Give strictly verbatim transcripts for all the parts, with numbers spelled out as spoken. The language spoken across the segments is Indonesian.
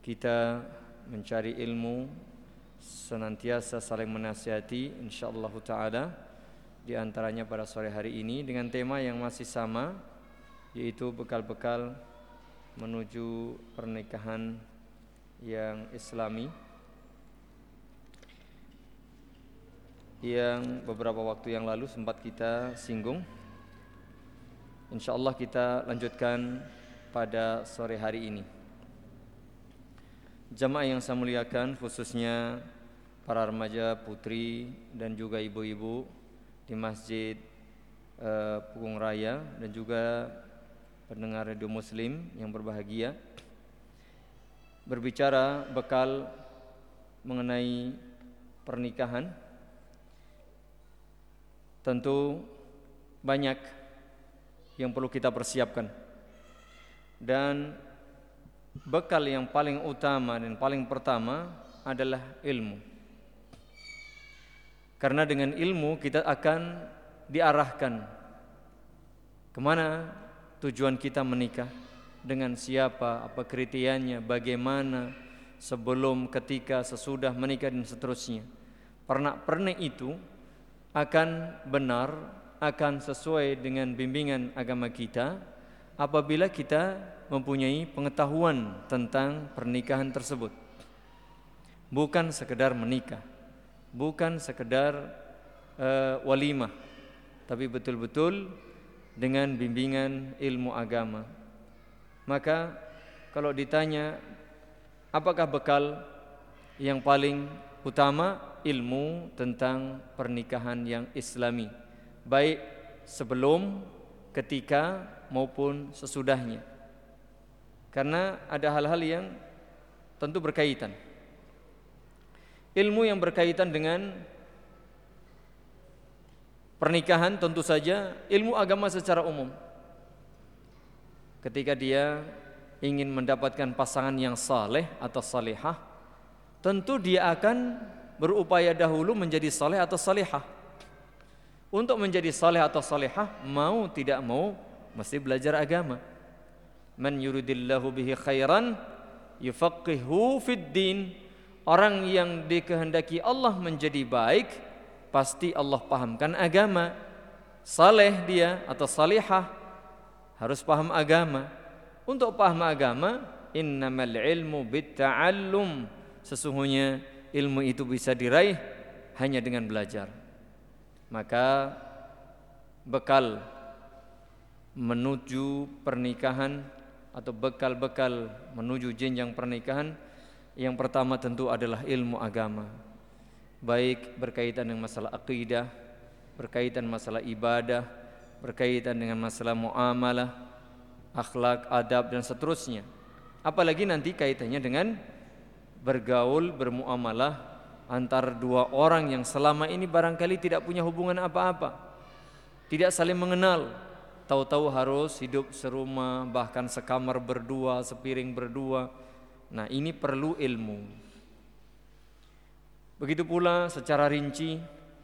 kita mencari ilmu, senantiasa saling menasihati insyaallah taala, di antaranya pada sore hari ini dengan tema yang masih sama, yaitu bekal-bekal menuju pernikahan yang islami, yang beberapa waktu yang lalu sempat kita singgung. Insyaallah kita lanjutkan pada sore hari ini. Jamaah yang saya muliakan, khususnya para remaja, putri dan juga ibu-ibu di Masjid uh, Pugung Raya dan juga pendengar radio Muslim yang berbahagia, berbicara bekal mengenai pernikahan. Tentu banyak yang perlu kita persiapkan, dan bekal yang paling utama dan paling pertama adalah ilmu. Karena dengan ilmu kita akan diarahkan kemana tujuan kita menikah, dengan siapa, apa kriterianya, bagaimana, sebelum, ketika, sesudah menikah dan seterusnya. Pernak-pernik itu akan benar, akan sesuai dengan bimbingan agama kita apabila kita mempunyai pengetahuan tentang pernikahan tersebut. Bukan sekedar menikah, bukan sekedar uh, walimah, tapi betul-betul dengan bimbingan ilmu agama. Maka kalau ditanya apakah bekal yang paling utama, ilmu tentang pernikahan yang islami, baik sebelum, ketika maupun sesudahnya. Karena ada hal-hal yang tentu berkaitan. Ilmu yang berkaitan dengan pernikahan tentu saja ilmu agama secara umum. Ketika dia ingin mendapatkan pasangan yang saleh atau salihah, tentu dia akan berupaya dahulu menjadi saleh atau salihah. Untuk menjadi saleh atau salihah, mau tidak mau mesti belajar agama. Man yuridillahu bihi khairan yufaqihu fid din. Orang yang dikehendaki Allah menjadi baik, pasti Allah pahamkan agama. Saleh dia atau salihah harus paham agama. Untuk paham agama, innamal ilmu bitta'allum. Sesungguhnya ilmu itu bisa diraih hanya dengan belajar. Maka bekal menuju pernikahan atau bekal-bekal menuju jenjang pernikahan, yang pertama tentu adalah ilmu agama. Baik berkaitan dengan masalah akidah, berkaitan masalah ibadah, berkaitan dengan masalah muamalah, akhlak, adab dan seterusnya. Apalagi nanti kaitannya dengan bergaul, bermuamalah antar dua orang yang selama ini barangkali tidak punya hubungan apa-apa, tidak saling mengenal, tahu-tahu harus hidup serumah, bahkan sekamar berdua, sepiring berdua. Nah, ini perlu ilmu. Begitu pula secara rinci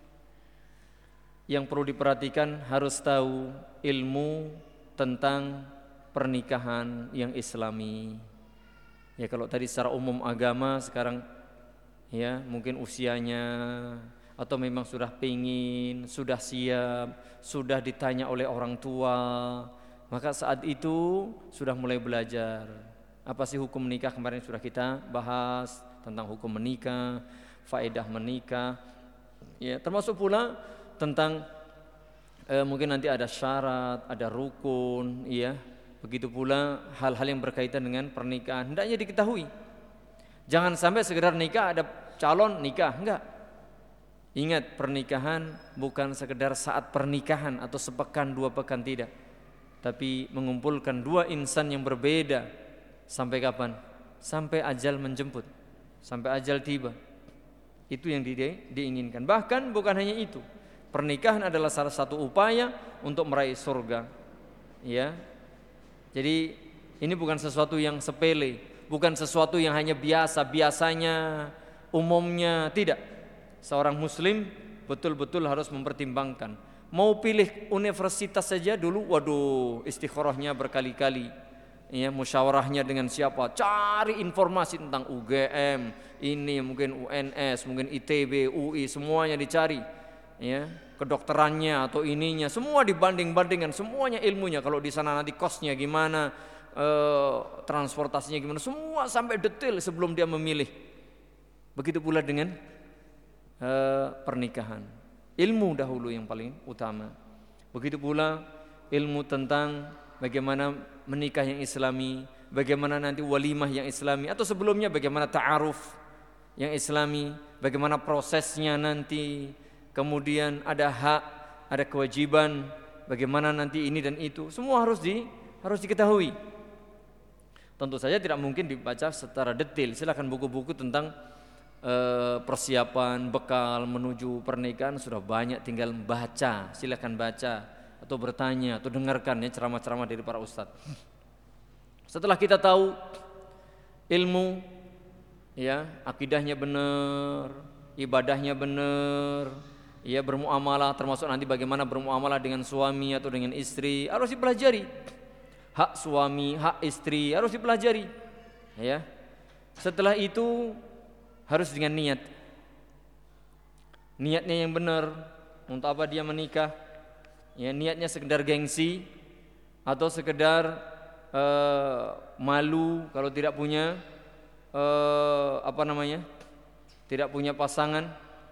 yang perlu diperhatikan, harus tahu ilmu tentang pernikahan yang islami. Ya, kalau tadi secara umum agama, sekarang ya mungkin usianya atau memang sudah pingin, sudah siap, sudah ditanya oleh orang tua, maka saat itu sudah mulai belajar. Apa sih hukum menikah? Kemarin sudah kita bahas tentang hukum menikah, faedah menikah. Ya, termasuk pula tentang eh, mungkin nanti ada syarat, ada rukun, ya. Begitu pula hal-hal yang berkaitan dengan pernikahan hendaknya diketahui. Jangan sampai sekedar nikah, ada calon nikah, enggak. Ingat, pernikahan bukan sekedar saat pernikahan atau sepekan dua pekan, tidak. Tapi mengumpulkan dua insan yang berbeda. Sampai kapan? Sampai ajal menjemput, sampai ajal tiba. Itu yang di, diinginkan. Bahkan bukan hanya itu, pernikahan adalah salah satu upaya untuk meraih surga. Ya, jadi ini bukan sesuatu yang sepele, bukan sesuatu yang hanya biasa, biasanya, umumnya, tidak. Seorang muslim betul-betul harus mempertimbangkan. Mau pilih universitas saja dulu, waduh, istikharahnya berkali-kali. ya musyawarahnya dengan siapa, cari informasi tentang U G M, ini mungkin U N S, mungkin I T B, U I, semuanya dicari, ya kedokterannya atau ininya, semua dibanding-bandingkan, semuanya ilmunya. Kalau di sana nanti kosnya gimana, eh, transportasinya gimana, semua sampai detail sebelum dia memilih. Begitu pula dengan eh, pernikahan, ilmu dahulu yang paling utama. Begitu pula ilmu tentang bagaimana menikah yang islami, bagaimana nanti walimah yang islami, atau sebelumnya bagaimana ta'aruf yang islami, bagaimana prosesnya nanti, kemudian ada hak, ada kewajiban, bagaimana nanti ini dan itu, semua harus di harus diketahui. Tentu saja tidak mungkin dibaca secara detail. Silakan buku-buku tentang eh, persiapan bekal menuju pernikahan sudah banyak, tinggal baca, silakan baca atau bertanya atau dengarkan ya ceramah-ceramah dari para ustadz. Setelah kita tahu ilmu, ya akidahnya benar, ibadahnya benar, ya bermuamalah, termasuk nanti bagaimana bermuamalah dengan suami atau dengan istri harus dipelajari. Hak suami, hak istri harus dipelajari. Ya. Setelah itu harus dengan niat. Niatnya yang benar, untuk apa dia menikah? Ya, niatnya sekedar gengsi atau sekedar uh, malu kalau tidak punya uh, apa namanya, tidak punya pasangan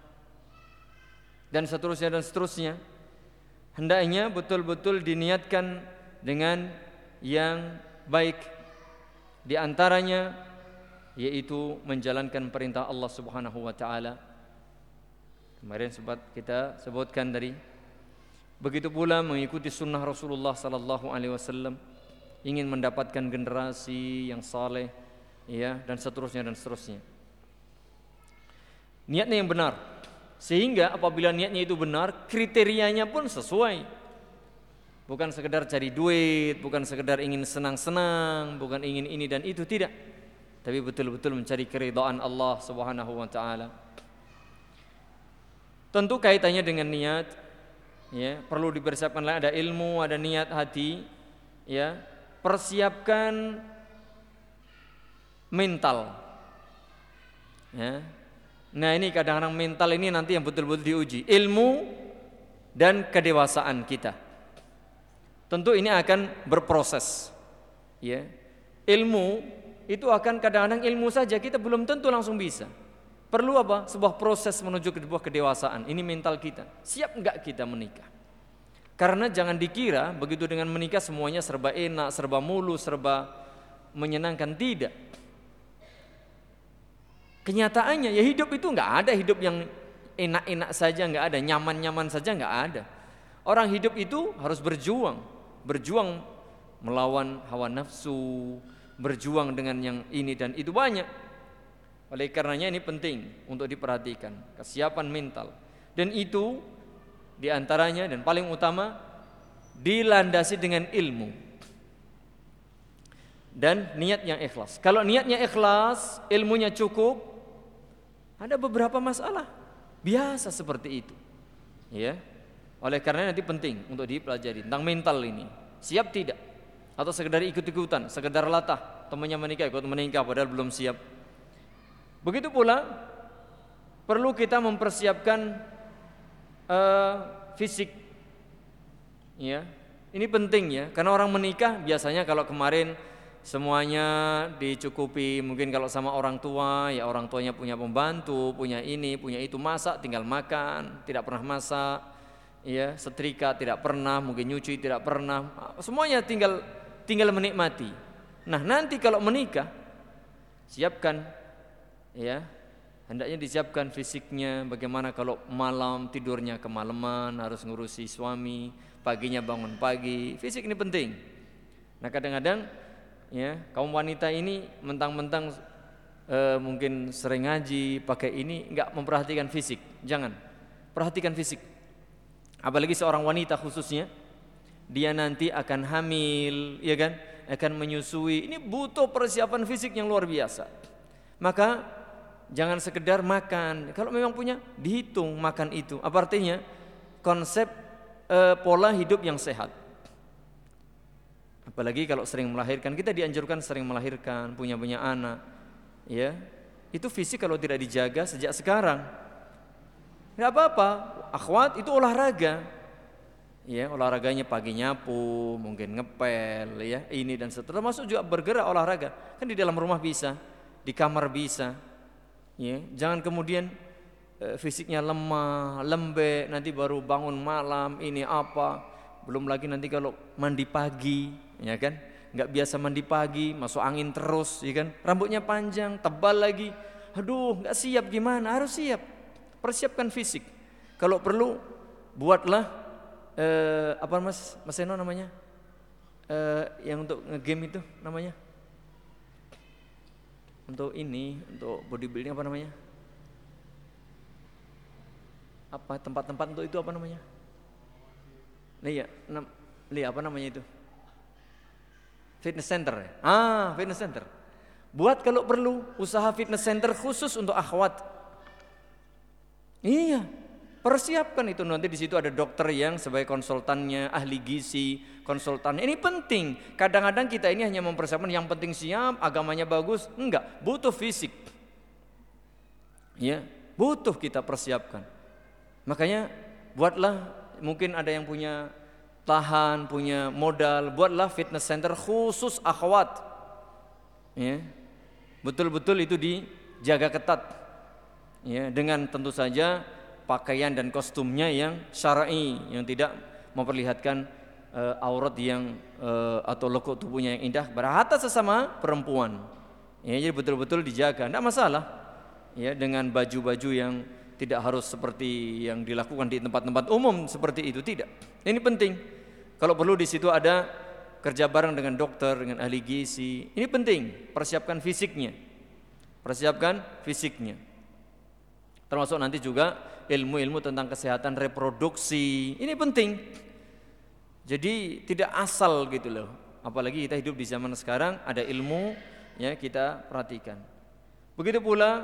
dan seterusnya dan seterusnya. Hendaknya betul-betul diniatkan dengan yang baik, di antaranya yaitu menjalankan perintah Allah Subhanahu wa taala. Kemarin sempat kita sebutkan tadi. Begitu pula mengikuti sunnah Rasulullah sallallahu alaihi wasallam, ingin mendapatkan generasi yang saleh, ya, dan seterusnya dan seterusnya. Niatnya yang benar, sehingga apabila niatnya itu benar, kriterianya pun sesuai. Bukan sekedar cari duit, bukan sekedar ingin senang-senang, bukan ingin ini dan itu, tidak. Tapi betul-betul mencari keridhaan Allah Subhanahu wa taala. Tentu kaitannya dengan niat, ya, perlu dipersiapkan lah, ada ilmu, ada niat hati, ya. Persiapkan mental. Ya. Nah, ini kadang-kadang mental ini nanti yang betul-betul diuji, ilmu dan kedewasaan kita. Tentu ini akan berproses. Ya. Ilmu itu akan kadang-kadang ilmu saja kita belum tentu langsung bisa. Perlu apa? Sebuah proses menuju ke sebuah kedewasaan. Ini mental kita. Siap enggak kita menikah? Karena jangan dikira begitu dengan menikah semuanya serba enak, serba mulus, serba menyenangkan. Tidak. Kenyataannya ya hidup itu enggak ada hidup yang enak-enak saja, enggak ada, nyaman-nyaman saja enggak ada. Orang hidup itu harus berjuang, berjuang melawan hawa nafsu, berjuang dengan yang ini dan itu banyak. Oleh karenanya ini penting untuk diperhatikan, kesiapan mental. Dan itu diantaranya dan paling utama dilandasi dengan ilmu dan niat yang ikhlas. Kalau niatnya ikhlas, ilmunya cukup, ada beberapa masalah biasa seperti itu. Ya. Oleh karenanya nanti penting untuk dipelajari tentang mental ini. Siap tidak? Atau sekedar ikut-ikutan, sekedar latah, temannya menikah ikut menikah padahal belum siap. Begitu pula perlu kita mempersiapkan uh, fisik, ya. Ini penting ya, karena orang menikah biasanya kalau kemarin semuanya dicukupi, mungkin kalau sama orang tua ya orang tuanya punya pembantu, punya ini, punya itu, masak tinggal makan, tidak pernah masak, ya, setrika tidak pernah, mungkin nyuci tidak pernah, semuanya tinggal tinggal menikmati. Nah nanti kalau menikah siapkan. Ya, hendaknya disiapkan fisiknya. Bagaimana kalau malam tidurnya kemalaman, harus ngurusi suami, paginya bangun pagi. Fisik ini penting. Nah kadang-kadang ya kaum wanita ini mentang-mentang e, mungkin sering ngaji, pakai ini, enggak memperhatikan fisik. Jangan, perhatikan fisik. Apalagi seorang wanita khususnya, dia nanti akan hamil, ya kan, akan menyusui. Ini butuh persiapan fisik yang luar biasa. Maka jangan sekedar makan. Kalau memang punya, dihitung makan itu. Apa artinya? Konsep e, pola hidup yang sehat. Apalagi kalau sering melahirkan, kita dianjurkan sering melahirkan, punya punya anak, ya. Itu fisik kalau tidak dijaga sejak sekarang, nggak apa-apa. Akhwat itu olahraga, ya, olahraganya pagi nyapu, mungkin ngepel, ya, ini dan seterusnya. Termasuk juga bergerak olahraga, kan di dalam rumah bisa, di kamar bisa, ya. Jangan kemudian e, fisiknya lemah, lembek, nanti baru bangun malam, ini apa, belum lagi nanti kalau mandi pagi, ya kan, nggak biasa mandi pagi, masuk angin terus, ya kan, rambutnya panjang, tebal lagi, aduh, nggak siap gimana, harus siap, persiapkan fisik. Kalau perlu buatlah eh, apa mas, mas Eno namanya, eh, yang untuk ngegame itu namanya, untuk ini, untuk bodybuilding apa namanya, apa tempat-tempat untuk itu apa namanya, nah iya, nam, iya apa namanya itu, fitness center ya? Ah, fitness center. Buat kalau perlu usaha fitness center khusus untuk akhwat. Iya, persiapkan itu, nanti di situ ada dokter yang sebagai konsultannya, ahli gizi, konsultannya. Ini penting. Kadang-kadang kita ini hanya mempersiapkan yang penting siap, agamanya bagus, enggak, butuh fisik. Ya, butuh kita persiapkan. Makanya buatlah, mungkin ada yang punya tahan, punya modal, buatlah fitness center khusus akhwat. Ya. Betul-betul itu dijaga ketat. Ya, dengan tentu saja pakaian dan kostumnya yang syar'i, yang tidak memperlihatkan uh, aurat yang uh, atau lekuk tubuhnya yang indah berhata sesama perempuan. Ya, jadi betul-betul dijaga, tidak masalah. Ya, dengan baju-baju yang tidak harus seperti yang dilakukan di tempat-tempat umum seperti itu, tidak. Ini penting. Kalau perlu di situ ada kerja bareng dengan dokter, dengan ahli gizi. Ini penting, persiapkan fisiknya. Persiapkan fisiknya. Termasuk nanti juga ilmu-ilmu tentang kesehatan reproduksi. Ini penting. Jadi tidak asal gitu loh. Apalagi kita hidup di zaman sekarang, ada ilmu, ya, kita perhatikan. Begitu pula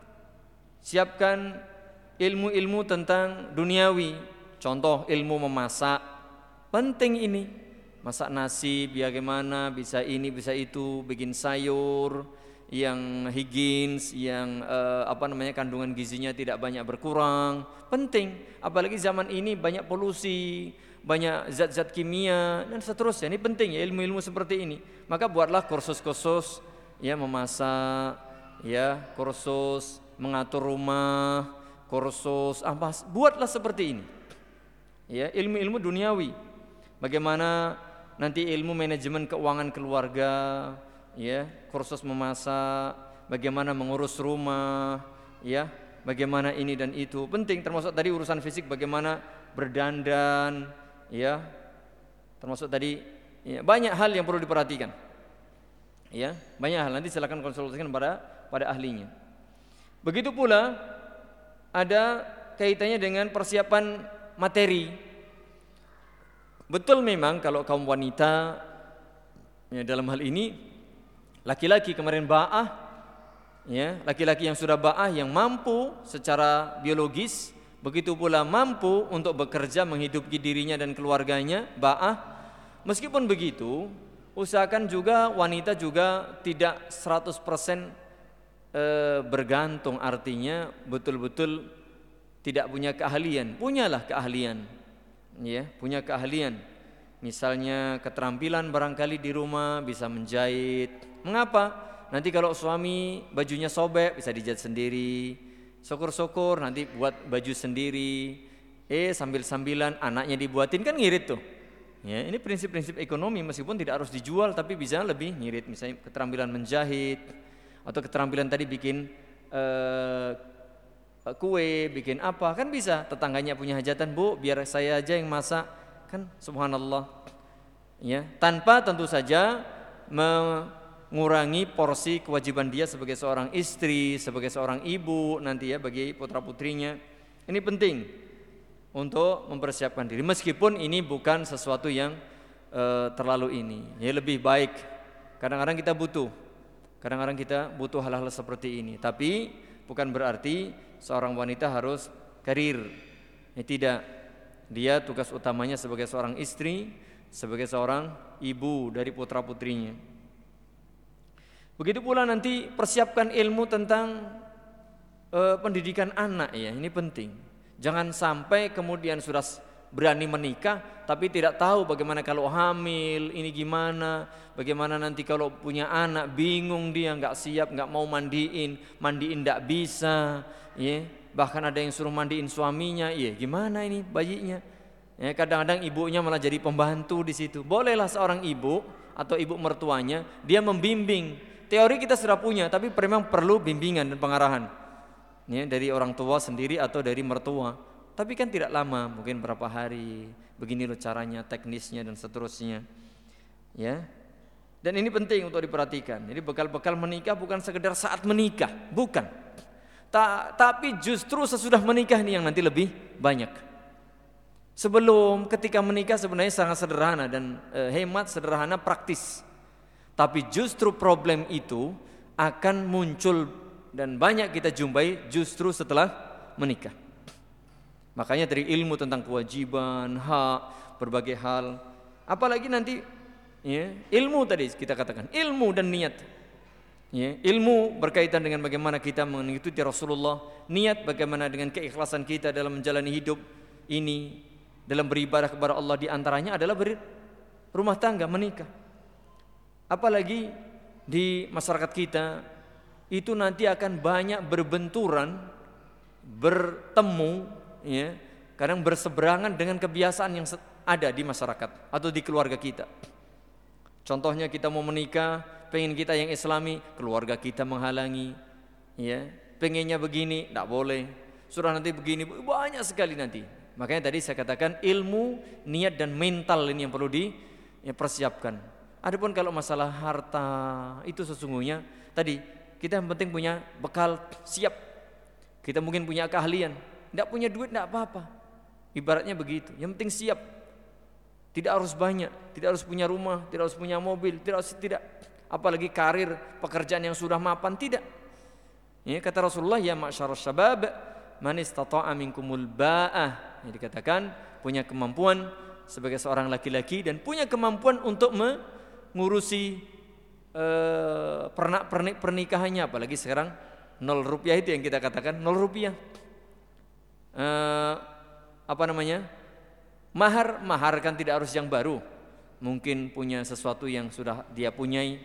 siapkan ilmu-ilmu tentang duniawi. Contoh ilmu memasak, penting ini. Masak nasi, bagaimana, bisa ini, bisa itu, bikin sayur yang higienis, yang eh, apa namanya, kandungan gizinya tidak banyak berkurang, penting. Apalagi zaman ini banyak polusi, banyak zat-zat kimia dan seterusnya. Ini penting ya, ilmu-ilmu seperti ini. Maka buatlah kursus-kursus, ya, memasak, ya, kursus mengatur rumah, kursus apa, buatlah seperti ini. Ya, ilmu-ilmu duniawi. Bagaimana nanti ilmu manajemen keuangan keluarga, ya, kursus memasak, bagaimana mengurus rumah, ya, bagaimana ini dan itu, penting. Termasuk tadi urusan fisik, bagaimana berdandan, ya, termasuk tadi, ya, banyak hal yang perlu diperhatikan, ya, banyak hal. Nanti silakan konsultasikan pada pada ahlinya. Begitu pula ada kaitannya dengan persiapan materi. Betul memang kalau kaum wanita, ya, dalam hal ini laki-laki kemarin ba'ah, ya, laki-laki yang sudah ba'ah, yang mampu secara biologis, begitu pula mampu untuk bekerja menghidupi dirinya dan keluarganya, ba'ah. Meskipun begitu, usahakan juga wanita juga tidak seratus persen e, bergantung, artinya betul-betul tidak punya keahlian. Punyalah keahlian, ya, punya keahlian. Misalnya keterampilan barangkali di rumah bisa menjahit. Mengapa? Nanti kalau suami bajunya sobek bisa dijahit sendiri. Syukur-syukur nanti buat baju sendiri. Eh sambil-sambilan anaknya dibuatin, kan ngirit tuh. Ya, ini prinsip-prinsip ekonomi, meskipun tidak harus dijual tapi bisa lebih ngirit. Misalnya keterampilan menjahit atau keterampilan tadi bikin eh, kue, bikin apa, kan bisa. Tetangganya punya hajatan, Bu, biar saya aja yang masak, kan, subhanallah, ya, tanpa tentu saja mengurangi porsi kewajiban dia sebagai seorang istri, sebagai seorang ibu nanti, ya, bagi putra putrinya. Ini penting untuk mempersiapkan diri, meskipun ini bukan sesuatu yang e, terlalu ini, ya, lebih baik. Kadang-kadang kita butuh, kadang-kadang kita butuh hal-hal seperti ini, tapi bukan berarti seorang wanita harus karir. Ya, tidak. Dia tugas utamanya sebagai seorang istri, sebagai seorang ibu dari putra-putrinya. Begitu pula nanti persiapkan ilmu tentang uh, pendidikan anak ya, ini penting. Jangan sampai kemudian sudah berani menikah tapi tidak tahu bagaimana kalau hamil, ini gimana, bagaimana nanti kalau punya anak, bingung dia, nggak siap, nggak mau mandiin, mandiin nggak bisa, ya. Bahkan ada yang suruh mandiin suaminya, ya gimana ini bayinya? Ya, kadang-kadang ibunya malah jadi pembantu di situ. Bolehlah seorang ibu atau ibu mertuanya dia membimbing. Teori kita sudah punya, tapi memang perlu bimbingan dan pengarahan, ya, dari orang tua sendiri atau dari mertua. Tapi kan tidak lama, mungkin berapa hari, begini loh caranya, teknisnya dan seterusnya. Ya. Dan ini penting untuk diperhatikan. Jadi bekal-bekal menikah bukan sekedar saat menikah, bukan. Ta- tapi justru sesudah menikah ini yang nanti lebih banyak. Sebelum ketika menikah sebenarnya sangat sederhana dan e, hemat, sederhana, praktis. Tapi justru problem itu akan muncul dan banyak kita jumpai justru setelah menikah. Makanya dari ilmu tentang kewajiban, hak, berbagai hal. Apalagi nanti ya, ilmu tadi kita katakan, ilmu dan niat. Ya, ilmu berkaitan dengan bagaimana kita mengikuti Rasulullah, niat bagaimana dengan keikhlasan kita dalam menjalani hidup ini, dalam beribadah kepada Allah, di antaranya adalah berumah tangga, menikah. Apalagi di masyarakat kita itu nanti akan banyak berbenturan, bertemu, ya, kadang berseberangan dengan kebiasaan yang ada di masyarakat atau di keluarga kita. Contohnya kita mau menikah, pengen kita yang Islami, keluarga kita menghalangi, ya, pengennya begini, tidak boleh. Sudah nanti begini, banyak sekali nanti. Makanya tadi saya katakan ilmu, niat dan mental ini yang perlu dipersiapkan. Adapun kalau masalah harta itu sesungguhnya tadi kita yang penting punya bekal siap. Kita mungkin punya keahlian, tidak punya duit tidak apa-apa. Ibaratnya begitu. Yang penting siap. Tidak harus banyak, tidak harus punya rumah, tidak harus punya mobil, tidak harus tidak. Apalagi karir, pekerjaan yang sudah mapan, tidak. Ya, kata Rasulullah, ya ma'syarus syabab, man istata'a minkumul ba'ah. Yang dikatakan punya kemampuan sebagai seorang laki-laki dan punya kemampuan untuk mengurusi eh, pernak-pernik pernikahannya, apalagi sekarang nol rupiah itu yang kita katakan nol rupiah. Eh, apa namanya? Mahar, mahar kan tidak harus yang baru. Mungkin punya sesuatu yang sudah dia punyai.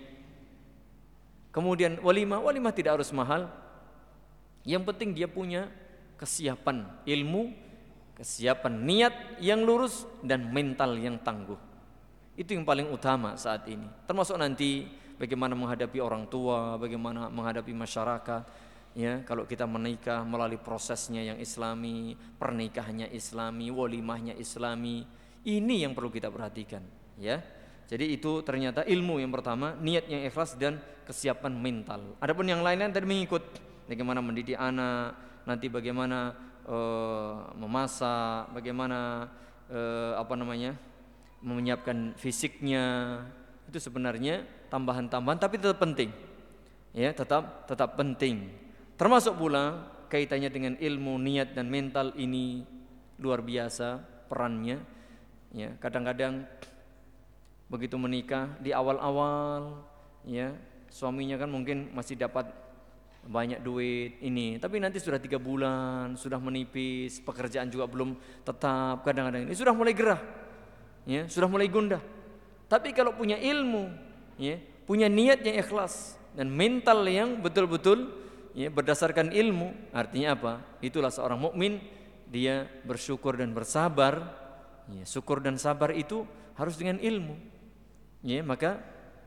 Kemudian walimah, walimah tidak harus mahal. Yang penting dia punya kesiapan ilmu, kesiapan niat yang lurus dan mental yang tangguh. Itu yang paling utama saat ini. Termasuk nanti bagaimana menghadapi orang tua, bagaimana menghadapi masyarakat. Ya, kalau kita menikah melalui prosesnya yang Islami, pernikahannya Islami, walimahnya Islami, ini yang perlu kita perhatikan. Ya, jadi itu ternyata ilmu yang pertama, niat yang ikhlas dan kesiapan mental. Adapun yang lain-lain tadi mengikut, bagaimana mendidik anak, nanti bagaimana uh, memasak, bagaimana uh, apa namanya, menyiapkan fisiknya, itu sebenarnya tambahan-tambahan, tapi tetap penting. Ya, tetap tetap penting. Termasuk pula kaitannya dengan ilmu, niat dan mental ini luar biasa perannya. Ya, kadang-kadang begitu menikah di awal-awal, ya, suaminya kan mungkin masih dapat banyak duit ini, tapi nanti sudah tiga bulan, sudah menipis, pekerjaan juga belum tetap, kadang-kadang ini sudah mulai gerah, ya, sudah mulai gundah. Tapi kalau punya ilmu, ya, punya niat yang ikhlas dan mental yang betul-betul, ya, berdasarkan ilmu, artinya apa? Itulah seorang mukmin, dia bersyukur dan bersabar. Ya, syukur dan sabar itu harus dengan ilmu. Ya, maka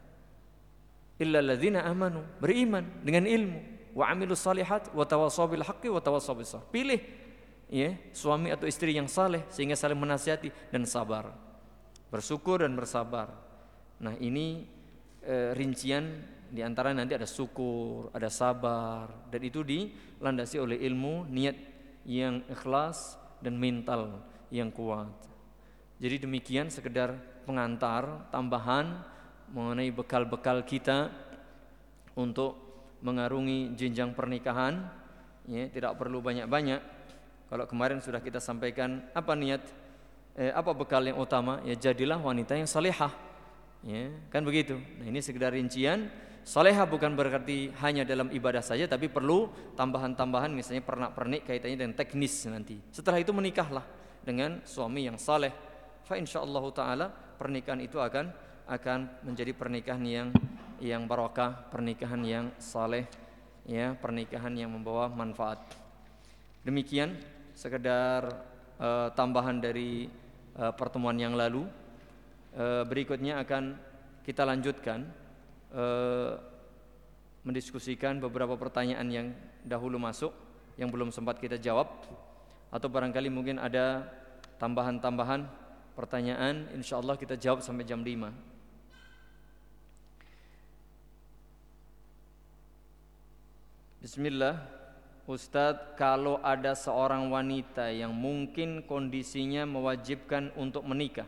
illal ladzina amanu, beriman dengan ilmu, wa amilus salihat wa tawassaw bil haqqi wa tawassaw bis sabr. Pilih, ya, suami atau istri yang saleh sehingga saling menasihati dan sabar. Bersyukur dan bersabar. Nah, ini e, rincian. Di antara nanti ada syukur, ada sabar, dan itu dilandasi oleh ilmu, niat yang ikhlas dan mental yang kuat. Jadi demikian sekedar pengantar tambahan mengenai bekal-bekal kita untuk mengarungi jenjang pernikahan. Ya, tidak perlu banyak-banyak. Kalau kemarin sudah kita sampaikan apa niat, eh, apa bekal yang utama? Ya jadilah wanita yang salihah. Ya, kan begitu. Nah, ini sekedar rincian. Salihah bukan berarti hanya dalam ibadah saja, tapi perlu tambahan-tambahan, misalnya pernak-pernik kaitannya dengan teknis nanti. Setelah itu menikahlah dengan suami yang saleh. Fa insyaallah taala pernikahan itu akan akan menjadi pernikahan yang yang barakah, pernikahan yang saleh, ya, pernikahan yang membawa manfaat. Demikian sekedar uh, tambahan dari uh, pertemuan yang lalu. Uh, berikutnya akan kita lanjutkan uh, mendiskusikan beberapa pertanyaan yang dahulu masuk yang belum sempat kita jawab, atau barangkali mungkin ada tambahan-tambahan pertanyaan, insyaallah kita jawab sampai jam lima. Bismillah. Ustadz, kalau ada seorang wanita yang mungkin kondisinya mewajibkan untuk menikah,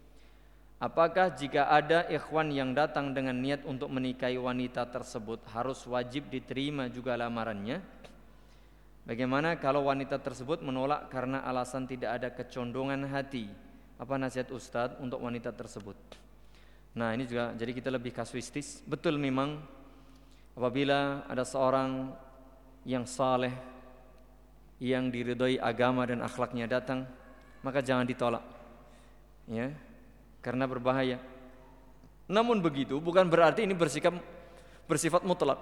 apakah jika ada ikhwan yang datang dengan niat untuk menikahi wanita tersebut harus wajib diterima juga lamarannya? Bagaimana kalau wanita tersebut menolak karena alasan tidak ada kecondongan hati? Apa nasihat Ustadz untuk wanita tersebut? Nah, ini juga jadi kita lebih kasuistis. Betul memang apabila ada seorang yang saleh, yang diridhoi agama dan akhlaknya datang, maka jangan ditolak, ya, karena berbahaya. Namun begitu bukan berarti ini bersikap bersifat mutlak.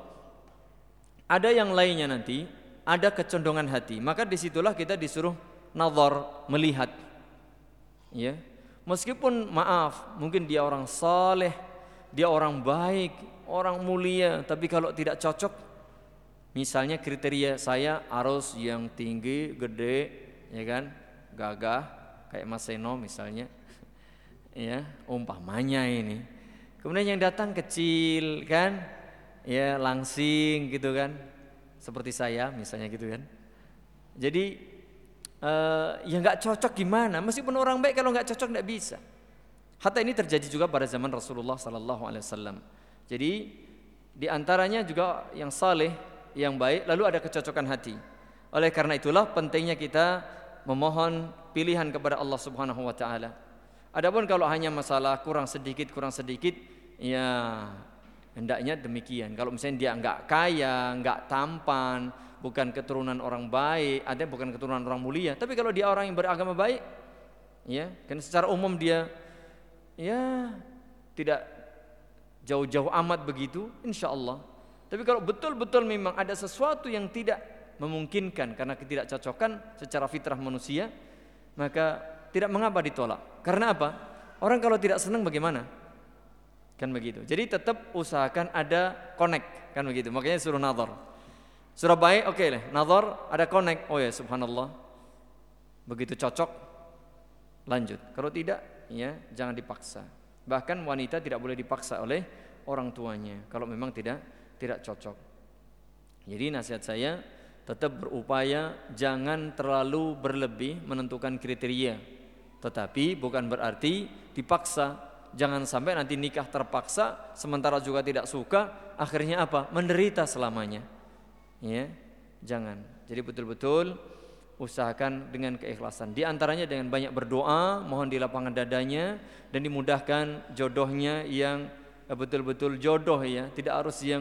Ada yang lainnya nanti, ada kecondongan hati, maka disitulah kita disuruh nazar, melihat, ya. Meskipun maaf, mungkin dia orang saleh, dia orang baik, orang mulia, tapi kalau tidak cocok, misalnya kriteria saya harus yang tinggi, gede, ya kan, gagah, kayak Mas Seno misalnya, ya, umpamanya ini. Kemudian yang datang kecil, kan, ya, langsing gitu kan, seperti saya misalnya gitu kan. Jadi uh, ya nggak cocok gimana? Meskipun orang baik, kalau nggak cocok nggak bisa. Hatta ini terjadi juga pada zaman Rasulullah Sallallahu Alaihi Wasallam. Jadi di antaranya juga yang saleh, yang baik, lalu ada kecocokan hati. Oleh karena itulah pentingnya kita memohon pilihan kepada Allah Subhanahu Wa Taala. Adapun kalau hanya masalah kurang sedikit kurang sedikit, ya hendaknya demikian. Kalau misalnya dia nggak kaya, nggak tampan, bukan keturunan orang baik, ada bukan keturunan orang mulia, tapi kalau dia orang yang beragama baik, ya, kan secara umum dia ya tidak jauh-jauh amat begitu, insya Allah. Tapi kalau betul-betul memang ada sesuatu yang tidak memungkinkan karena ketidakcocokan secara fitrah manusia, maka tidak mengapa ditolak. Karena apa? Orang kalau tidak senang bagaimana? Kan begitu. Jadi tetap usahakan ada connect, kan begitu. Makanya suruh nazar. Suruh baik, oke okay lah. Nazar ada connect. Oh ya, subhanallah. Begitu cocok, lanjut. Kalau tidak, ya jangan dipaksa. Bahkan wanita tidak boleh dipaksa oleh orang tuanya kalau memang tidak tidak cocok. Jadi nasihat saya, tetap berupaya jangan terlalu berlebih menentukan kriteria. Tetapi bukan berarti dipaksa. Jangan sampai nanti nikah terpaksa sementara juga tidak suka, akhirnya apa? Menderita selamanya. Ya, jangan. Jadi betul-betul usahakan dengan keikhlasan. Di antaranya dengan banyak berdoa, mohon dilapangkan dadanya dan dimudahkan jodohnya yang betul-betul jodoh, ya, tidak harus yang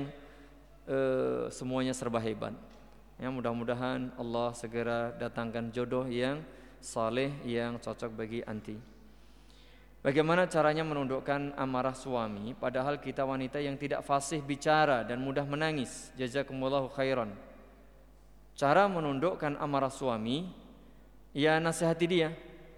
uh, semuanya serba hebat. Ya, mudah-mudahan Allah segera datangkan jodoh yang saleh, yang cocok bagi anti. Bagaimana caranya menundukkan amarah suami padahal kita wanita yang tidak fasih bicara dan mudah menangis? Jazakumullahu khairan. Cara menundukkan amarah suami, ya nasihati dia.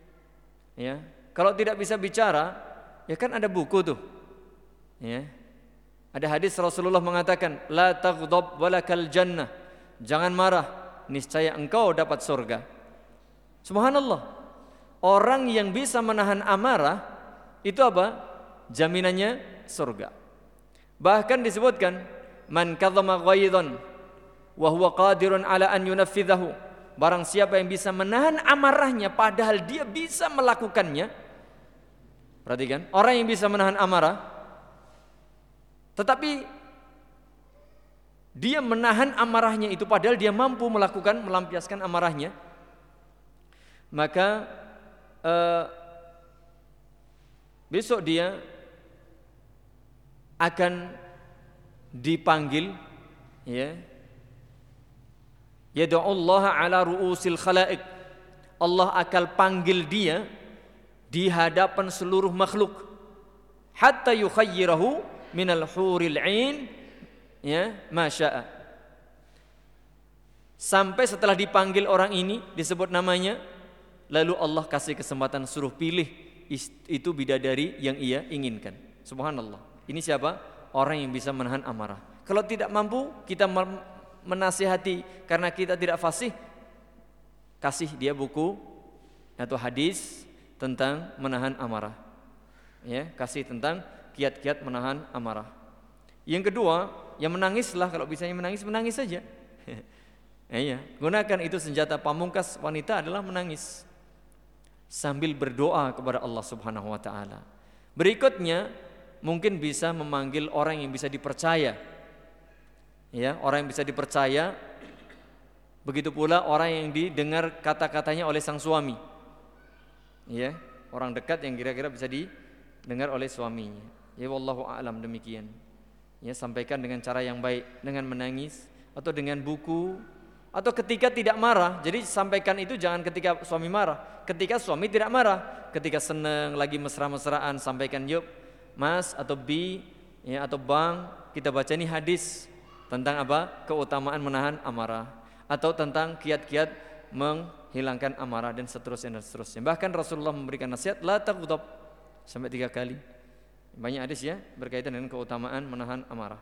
Ya, kalau tidak bisa bicara, ya kan ada buku tuh. Ya. Ada hadis Rasulullah mengatakan, la taghdab walakal jannah. Jangan marah, niscaya engkau dapat surga. Subhanallah. Orang yang bisa menahan amarah itu apa? Jaminannya surga. Bahkan disebutkan, man kadzama ghaidhan wa huwa qadirun ala an yunaffidhahu. Barang siapa yang bisa menahan amarahnya padahal dia bisa melakukannya. Perhatikan, orang yang bisa menahan amarah tetapi dia menahan amarahnya itu padahal dia mampu melakukan melampiaskan amarahnya, maka Uh, besok dia akan dipanggil, ya, yad'ullaha ala ru'usil khalaiq. Allah akan panggil dia di hadapan seluruh makhluk, hatta yukhayyirahu minal huril 'ain, ya, ma syaa. Sampai setelah dipanggil orang ini, disebut namanya, lalu Allah kasih kesempatan suruh pilih itu bidadari yang ia inginkan. Subhanallah. Ini siapa? Orang yang bisa menahan amarah. Kalau tidak mampu, kita menasihati karena kita tidak fasih, kasih dia buku atau hadis tentang menahan amarah. Ya, kasih tentang kiat-kiat menahan amarah. Yang kedua, ya menangislah, kalau bisanya menangis, menangis saja. Iya, gunakan itu senjata pamungkas wanita adalah menangis sambil berdoa kepada Allah Subhanahu wa taala. Berikutnya, mungkin bisa memanggil orang yang bisa dipercaya. Ya, orang yang bisa dipercaya. Begitu pula orang yang didengar kata-katanya oleh sang suami. Ya, orang dekat yang kira-kira bisa didengar oleh suaminya. Ya, wallahu a'lam, demikian. Ya, sampaikan dengan cara yang baik, dengan menangis atau dengan buku, atau ketika tidak marah. Jadi sampaikan itu jangan ketika suami marah, ketika suami tidak marah, ketika senang lagi mesra-mesraan, sampaikan, yuk Mas atau Bi, ya, atau Bang, kita baca nih hadis tentang apa? Keutamaan menahan amarah, atau tentang kiat-kiat menghilangkan amarah, dan seterusnya dan seterusnya. Bahkan Rasulullah memberikan nasihat la taghdab sampai tiga kali. Banyak hadis ya berkaitan dengan keutamaan menahan amarah.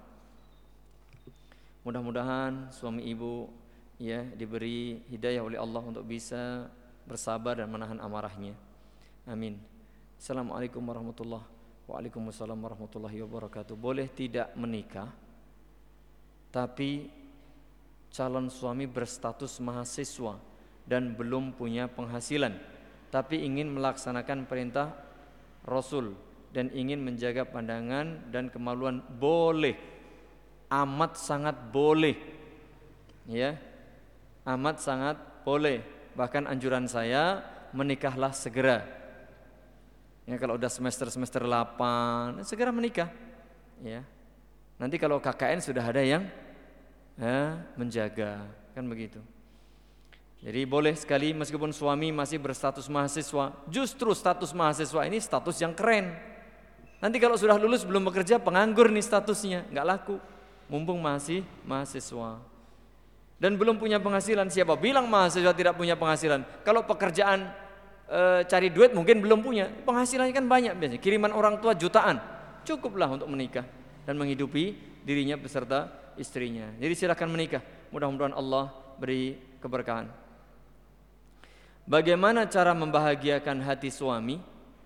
Mudah-mudahan suami ibu, ya, diberi hidayah oleh Allah untuk bisa bersabar dan menahan amarahnya. Amin. Assalamualaikum warahmatullahi wabarakatuh. Waalaikumsalam warahmatullahi wabarakatuh. Boleh tidak menikah tapi calon suami berstatus mahasiswa dan belum punya penghasilan, tapi ingin melaksanakan perintah Rasul dan ingin menjaga pandangan dan kemaluan? Boleh, amat sangat boleh, ya, amat sangat boleh. Bahkan anjuran saya, menikahlah segera. Ya, kalau udah semester-semester delapan, segera menikah. Ya. Nanti kalau K K N sudah ada yang ya, menjaga, kan begitu. Jadi boleh sekali meskipun suami masih berstatus mahasiswa. Justru status mahasiswa ini status yang keren. Nanti kalau sudah lulus belum bekerja, penganggur nih statusnya, nggak laku. Mumpung masih mahasiswa dan belum punya penghasilan. Siapa bilang mahasiswa tidak punya penghasilan? Kalau pekerjaan e, cari duit mungkin belum punya, penghasilannya kan banyak biasanya. Kiriman orang tua jutaan, cukuplah untuk menikah dan menghidupi dirinya beserta istrinya. Jadi silakan menikah. Mudah-mudahan Allah beri keberkahan. Bagaimana cara membahagiakan hati suami?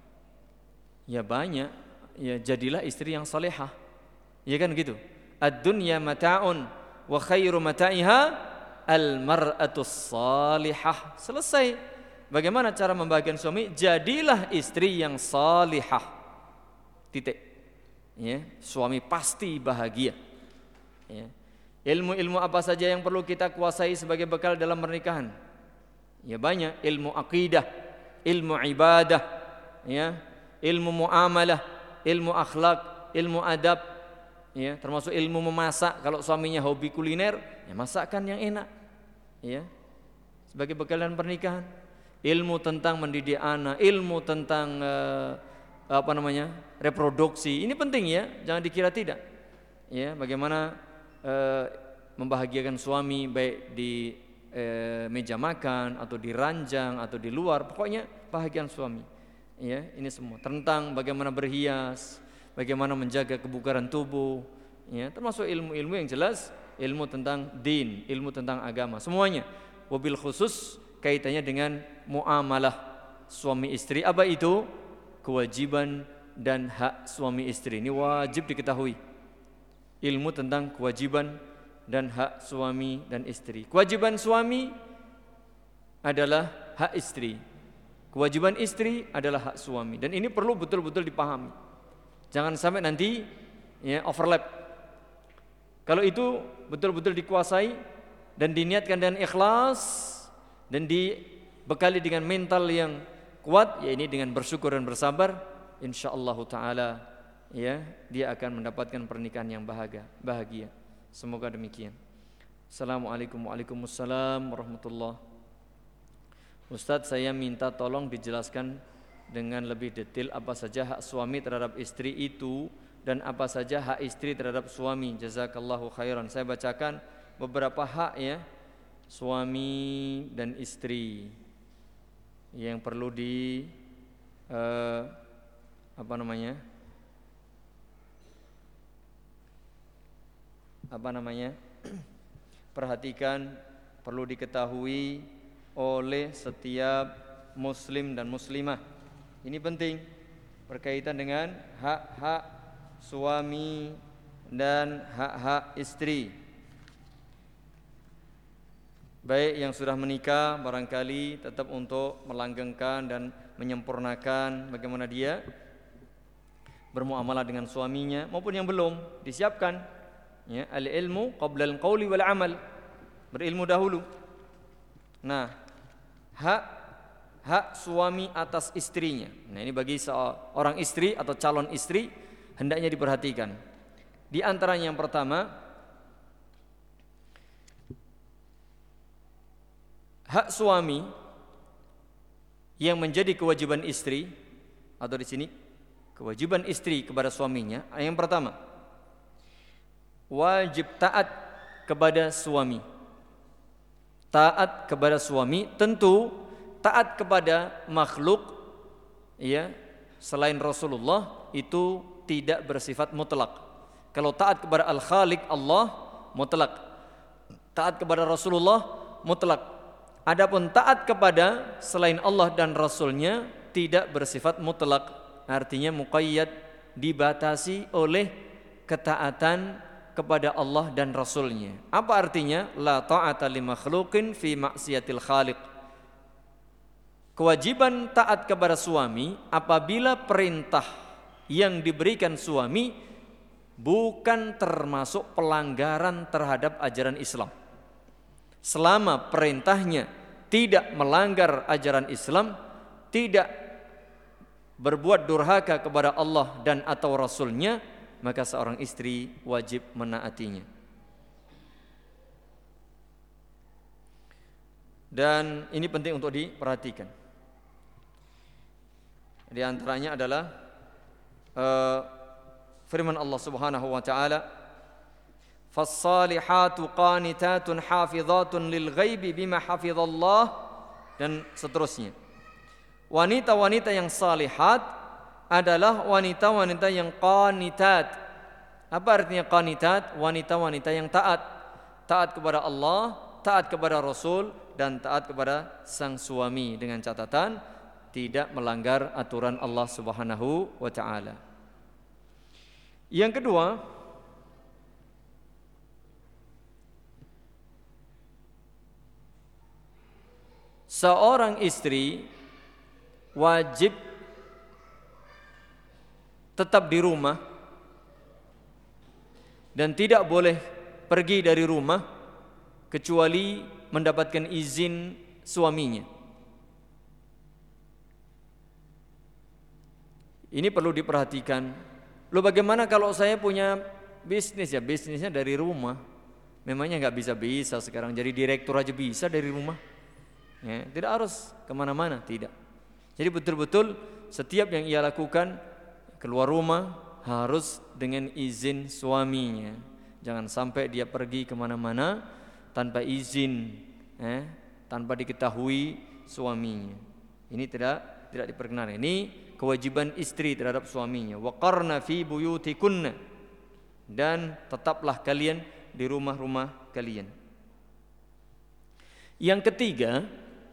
Ya banyak. Ya jadilah istri yang salehah. Ya kan gitu. Ad-dunya mata'un wa khairu mata'iha al-mar'atus salihah. Selesai. Bagaimana cara membahagiakan suami? Jadilah istri yang salihah. Titik. Ya, suami pasti bahagia. Ya. Ilmu-ilmu apa saja yang perlu kita kuasai sebagai bekal dalam pernikahan? Ya banyak, ilmu akidah, ilmu ibadah, ya, ilmu muamalah, ilmu akhlak, ilmu adab, ya, termasuk ilmu memasak. Kalau suaminya hobi kuliner, ya masakan yang enak, ya, sebagai bekal dalam pernikahan. Ilmu tentang mendidik anak, ilmu tentang uh, apa namanya reproduksi, ini penting ya, jangan dikira tidak. Ya, bagaimana uh, membahagiakan suami baik di E, meja makan atau di ranjang atau di luar, pokoknya bahagian suami. Ya, ini semua tentang bagaimana berhias, bagaimana menjaga kebugaran tubuh, ya, termasuk ilmu-ilmu yang jelas, ilmu tentang din, ilmu tentang agama, semuanya. Wabil khusus kaitannya dengan muamalah suami istri. Apa itu? Kewajiban dan hak suami istri. Ini wajib diketahui. Ilmu tentang kewajiban dan hak suami dan istri. Kewajiban suami adalah hak istri. Kewajiban istri adalah hak suami. Dan ini perlu betul-betul dipahami. Jangan sampai nanti ya, overlap. Kalau itu betul-betul dikuasai dan diniatkan dengan ikhlas dan dibekali dengan mental yang kuat, ya ini dengan bersyukur dan bersabar, insyaallah taala ya dia akan mendapatkan pernikahan yang bahagia. Bahagia. Semoga demikian. Assalamualaikum waalaikumsalam warahmatullah. Ustadz, saya minta tolong dijelaskan dengan lebih detail apa saja hak suami terhadap istri itu dan apa saja hak istri terhadap suami. Jazakallahu khairan. Saya bacakan beberapa hak ya suami dan istri yang perlu di eh, apa namanya apa namanya perhatikan, perlu diketahui oleh setiap muslim dan muslimah. Ini penting berkaitan dengan hak-hak suami dan hak-hak istri. Baik yang sudah menikah barangkali tetap untuk melanggengkan dan menyempurnakan bagaimana dia bermuamalah dengan suaminya, maupun yang belum disiapkan ya, al-ilmu qabla al-qawli wal amal, berilmu dahulu. Nah, hak hak suami atas istrinya. Nah, ini bagi seorang istri atau calon istri hendaknya diperhatikan. Di antaranya yang pertama, hak suami yang menjadi kewajiban istri, atau di sini kewajiban istri kepada suaminya. Yang pertama, wajib taat kepada suami. Taat kepada suami, tentu taat kepada makhluk ya selain Rasulullah itu tidak bersifat mutlak. Kalau taat kepada Al-Khaliq Allah mutlak, taat kepada Rasulullah mutlak. Adapun taat kepada selain Allah dan Rasulnya tidak bersifat mutlak, artinya muqayyad, dibatasi oleh ketaatan kepada Allah dan Rasulnya. Apa artinya? La ta'ata li makhluqin fi maksiatil khaliq. Kewajiban taat kepada suami apabila perintah yang diberikan suami bukan termasuk pelanggaran terhadap ajaran Islam. Selama perintahnya tidak melanggar ajaran Islam, tidak berbuat durhaka kepada Allah dan atau Rasulnya, maka seorang istri wajib menaatinya. Dan ini penting untuk diperhatikan. Di antaranya adalah uh, firman Allah Subhanahu wa taala, "Fas-salihatu qanitatun hafizatun lil ghaibi bima hafizallah," dan seterusnya. Wanita-wanita yang salihat adalah wanita-wanita yang qanitat. Apa artinya qanitat? Wanita-wanita yang taat. Taat kepada Allah, taat kepada Rasul, dan taat kepada sang suami dengan catatan tidak melanggar aturan Allah Subhanahu wa taala. Yang kedua, seorang istri wajib tetap di rumah dan tidak boleh pergi dari rumah kecuali mendapatkan izin suaminya. Ini perlu diperhatikan. Loh, bagaimana kalau saya punya bisnis? Ya bisnisnya dari rumah. Memangnya nggak bisa-bisa sekarang jadi direktur aja bisa dari rumah? Ya, tidak harus kemana-mana, tidak. Jadi betul-betul setiap yang ia lakukan keluar rumah harus dengan izin suaminya. Jangan sampai dia pergi kemana-mana tanpa izin, eh, tanpa diketahui suaminya. Ini tidak tidak diperkenankan. Ini kewajiban istri terhadap suaminya. Waqarna fi buyutikunna, dan tetaplah kalian di rumah-rumah kalian. Yang ketiga,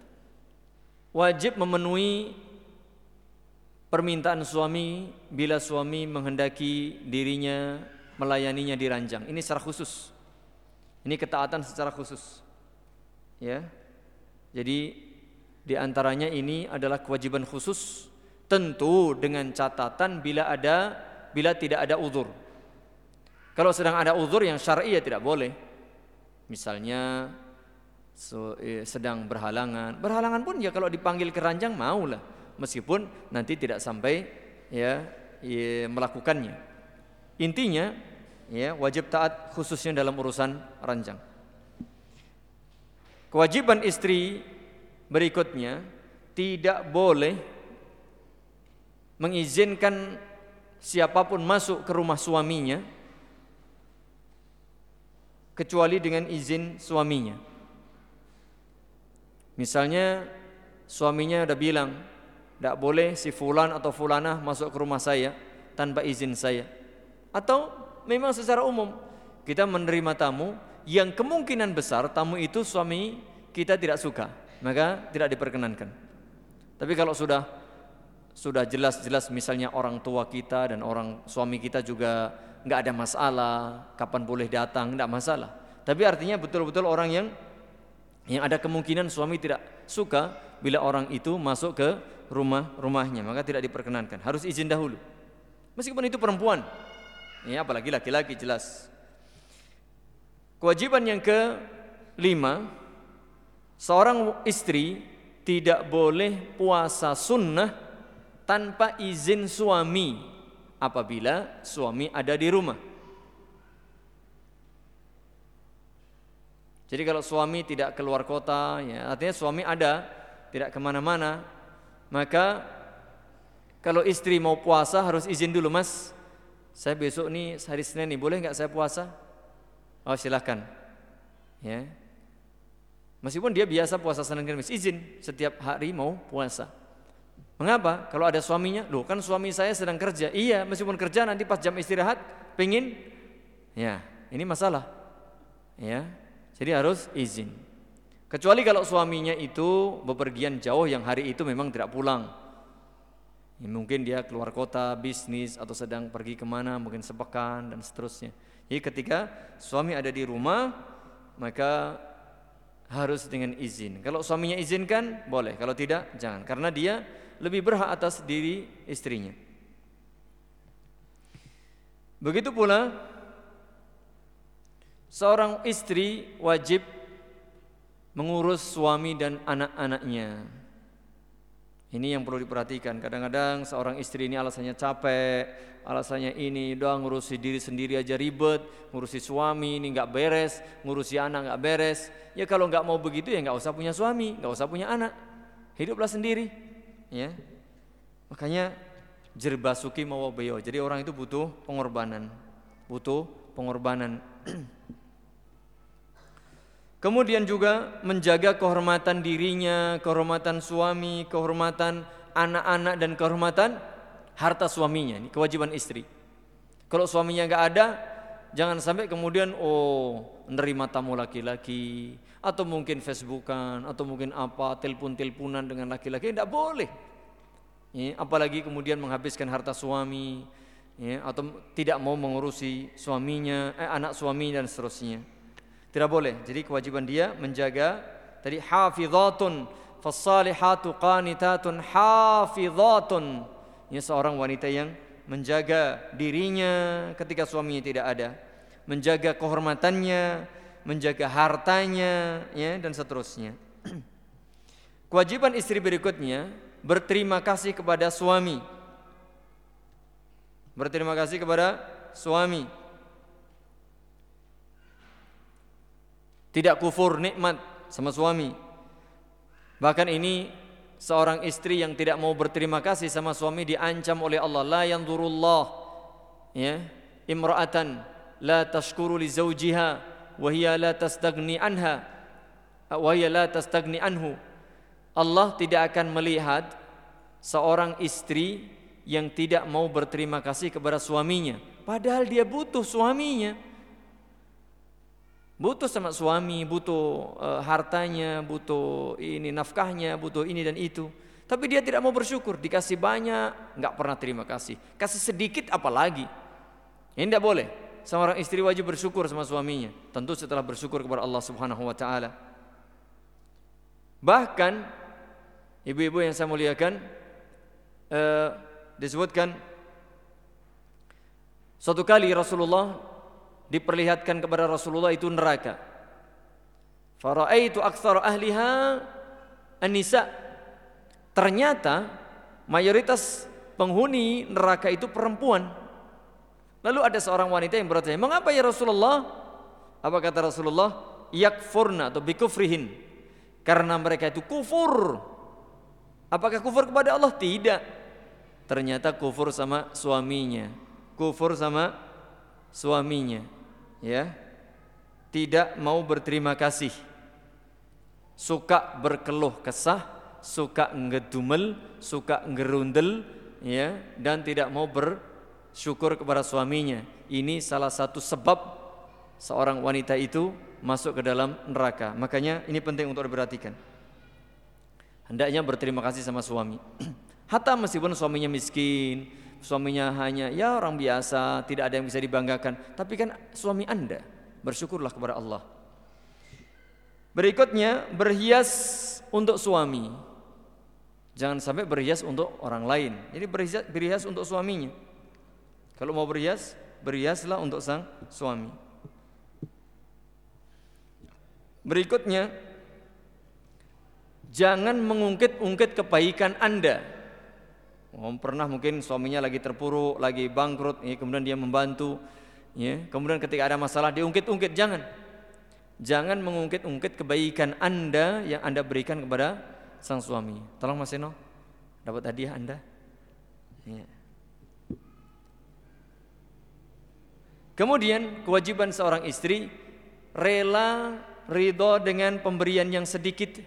wajib memenuhi permintaan suami bila suami menghendaki dirinya melayaninya di ranjang. Ini secara khusus. Ini ketaatan secara khusus. Ya. Jadi di antaranya ini adalah kewajiban khusus, tentu dengan catatan bila ada bila tidak ada uzur. Kalau sedang ada uzur yang syar'i ya tidak boleh. Misalnya so, eh, sedang berhalangan. Berhalangan pun ya kalau dipanggil ke ranjang maulah, meskipun nanti tidak sampai ya, ya melakukannya. Intinya ya wajib taat khususnya dalam urusan ranjang. Kewajiban istri berikutnya tidak boleh mengizinkan siapapun masuk ke rumah suaminya kecuali dengan izin suaminya. Misalnya suaminya udah bilang, tidak boleh si fulan atau fulanah masuk ke rumah saya tanpa izin saya. Atau memang secara umum kita menerima tamu yang kemungkinan besar tamu itu suami kita tidak suka, maka tidak diperkenankan. Tapi kalau sudah sudah jelas-jelas misalnya orang tua kita dan orang suami kita juga nggak ada masalah, kapan boleh datang nggak masalah. Tapi artinya betul-betul orang yang yang ada kemungkinan suami tidak suka bila orang itu masuk ke rumah-rumahnya, maka tidak diperkenankan, harus izin dahulu. Meskipun itu perempuan, ya apalagi laki-laki jelas. Kewajiban yang kelima, seorang istri tidak boleh puasa sunnah tanpa izin suami apabila suami ada di rumah. Jadi kalau suami tidak keluar kota, ya, artinya suami ada, tidak kemana-mana, maka kalau istri mau puasa harus izin dulu, mas, saya besok nih hari Senin nih, boleh nggak saya puasa? Oh silahkan, ya. Meskipun dia biasa puasa Senin Kamis, izin setiap hari mau puasa. Mengapa? Kalau ada suaminya, loh kan suami saya sedang kerja. Iya, meskipun kerja nanti pas jam istirahat pengen, ya ini masalah, ya. Jadi harus izin. Kecuali kalau suaminya itu bepergian jauh yang hari itu memang tidak pulang. Ya, mungkin dia keluar kota, bisnis atau sedang pergi kemana, mungkin sepekan dan seterusnya. Jadi ketika suami ada di rumah, maka harus dengan izin. Kalau suaminya izinkan, boleh. Kalau tidak, jangan. Karena dia lebih berhak atas diri istrinya. Begitu pula seorang istri wajib mengurus suami dan anak-anaknya. Ini yang perlu diperhatikan. Kadang-kadang seorang istri ini alasannya capek, alasannya ini udah ngurusi diri sendiri aja ribet, ngurusi suami ini nggak beres, ngurusi anak nggak beres. Ya kalau nggak mau begitu ya nggak usah punya suami, nggak usah punya anak, hiduplah sendiri. Ya, makanya jerbasuki mawa beyo. Jadi orang itu butuh pengorbanan, butuh pengorbanan. Kemudian juga menjaga kehormatan dirinya, kehormatan suami, kehormatan anak-anak dan kehormatan harta suaminya. Ini kewajiban istri. Kalau suaminya nggak ada, jangan sampai kemudian oh menerima tamu laki-laki, atau mungkin Facebookan, atau mungkin apa telepon-teleponan dengan laki-laki, tidak boleh. Ya, apalagi kemudian menghabiskan harta suami, ya, atau tidak mau mengurusi suaminya, eh, anak suami dan seterusnya. Tidak boleh. Jadi kewajiban dia menjaga tadi hafizatun fassalihatu qanitatun hafizatun. Ini seorang wanita yang menjaga dirinya ketika suaminya tidak ada, menjaga kehormatannya, menjaga hartanya, ya, dan seterusnya. Kewajiban istri berikutnya berterima kasih kepada suami. Berterima kasih kepada suami. Tidak kufur nikmat sama suami. Bahkan ini seorang istri yang tidak mau berterima kasih sama suami diancam oleh Allah. La yanzurullah, ya, imra'atan la tashkuru li zawjiha wa hiya la tastagni anha wa hiya la tastagni anhu. Allah tidak akan melihat seorang istri yang tidak mau berterima kasih kepada suaminya, padahal dia butuh suaminya. Butuh sama suami, butuh uh, hartanya, butuh ini nafkahnya, butuh ini dan itu. Tapi dia tidak mau bersyukur, dikasih banyak, nggak pernah terima kasih. Kasih sedikit apalagi. Ini tidak boleh. Seorang istri wajib bersyukur sama suaminya. Tentu setelah bersyukur kepada Allah Subhanahu Wa Taala. Bahkan ibu-ibu yang saya muliakan, uh, disebutkan suatu kali Rasulullah diperlihatkan kepada Rasulullah itu neraka. Fara'aitu aktsara ahliha an-nisa. Ternyata mayoritas penghuni neraka itu perempuan. Lalu ada seorang wanita yang bertanya, "Mengapa ya Rasulullah?" Apa kata Rasulullah? "Yakfurna" atau bikufrihin. Karena mereka itu kufur. Apakah kufur kepada Allah? Tidak. Ternyata kufur sama suaminya. Kufur sama suaminya, ya. Tidak mau berterima kasih. Suka berkeluh kesah, suka ngedumel, suka ngerundel, ya, dan tidak mau bersyukur kepada suaminya. Ini salah satu sebab seorang wanita itu masuk ke dalam neraka. Makanya ini penting untuk diperhatikan. Hendaknya berterima kasih sama suami. Hatta meskipun suaminya miskin, suaminya hanya ya orang biasa, tidak ada yang bisa dibanggakan, tapi kan suami Anda, bersyukurlah kepada Allah. Berikutnya, berhias untuk suami. Jangan sampai berhias untuk orang lain. Jadi berhias, berhias untuk suaminya. Kalau mau berhias, berhiaslah untuk sang suami. Berikutnya, jangan mengungkit-ungkit kebaikan Anda. Oh, pernah mungkin suaminya lagi terpuruk, lagi bangkrut, ya, kemudian dia membantu, ya, kemudian ketika ada masalah diungkit-ungkit. Jangan. Jangan mengungkit-ungkit kebaikan Anda yang Anda berikan kepada sang suami. Tolong Mas Eno, dapat hadiah Anda. Ya. Kemudian kewajiban seorang istri rela ridho dengan pemberian yang sedikit.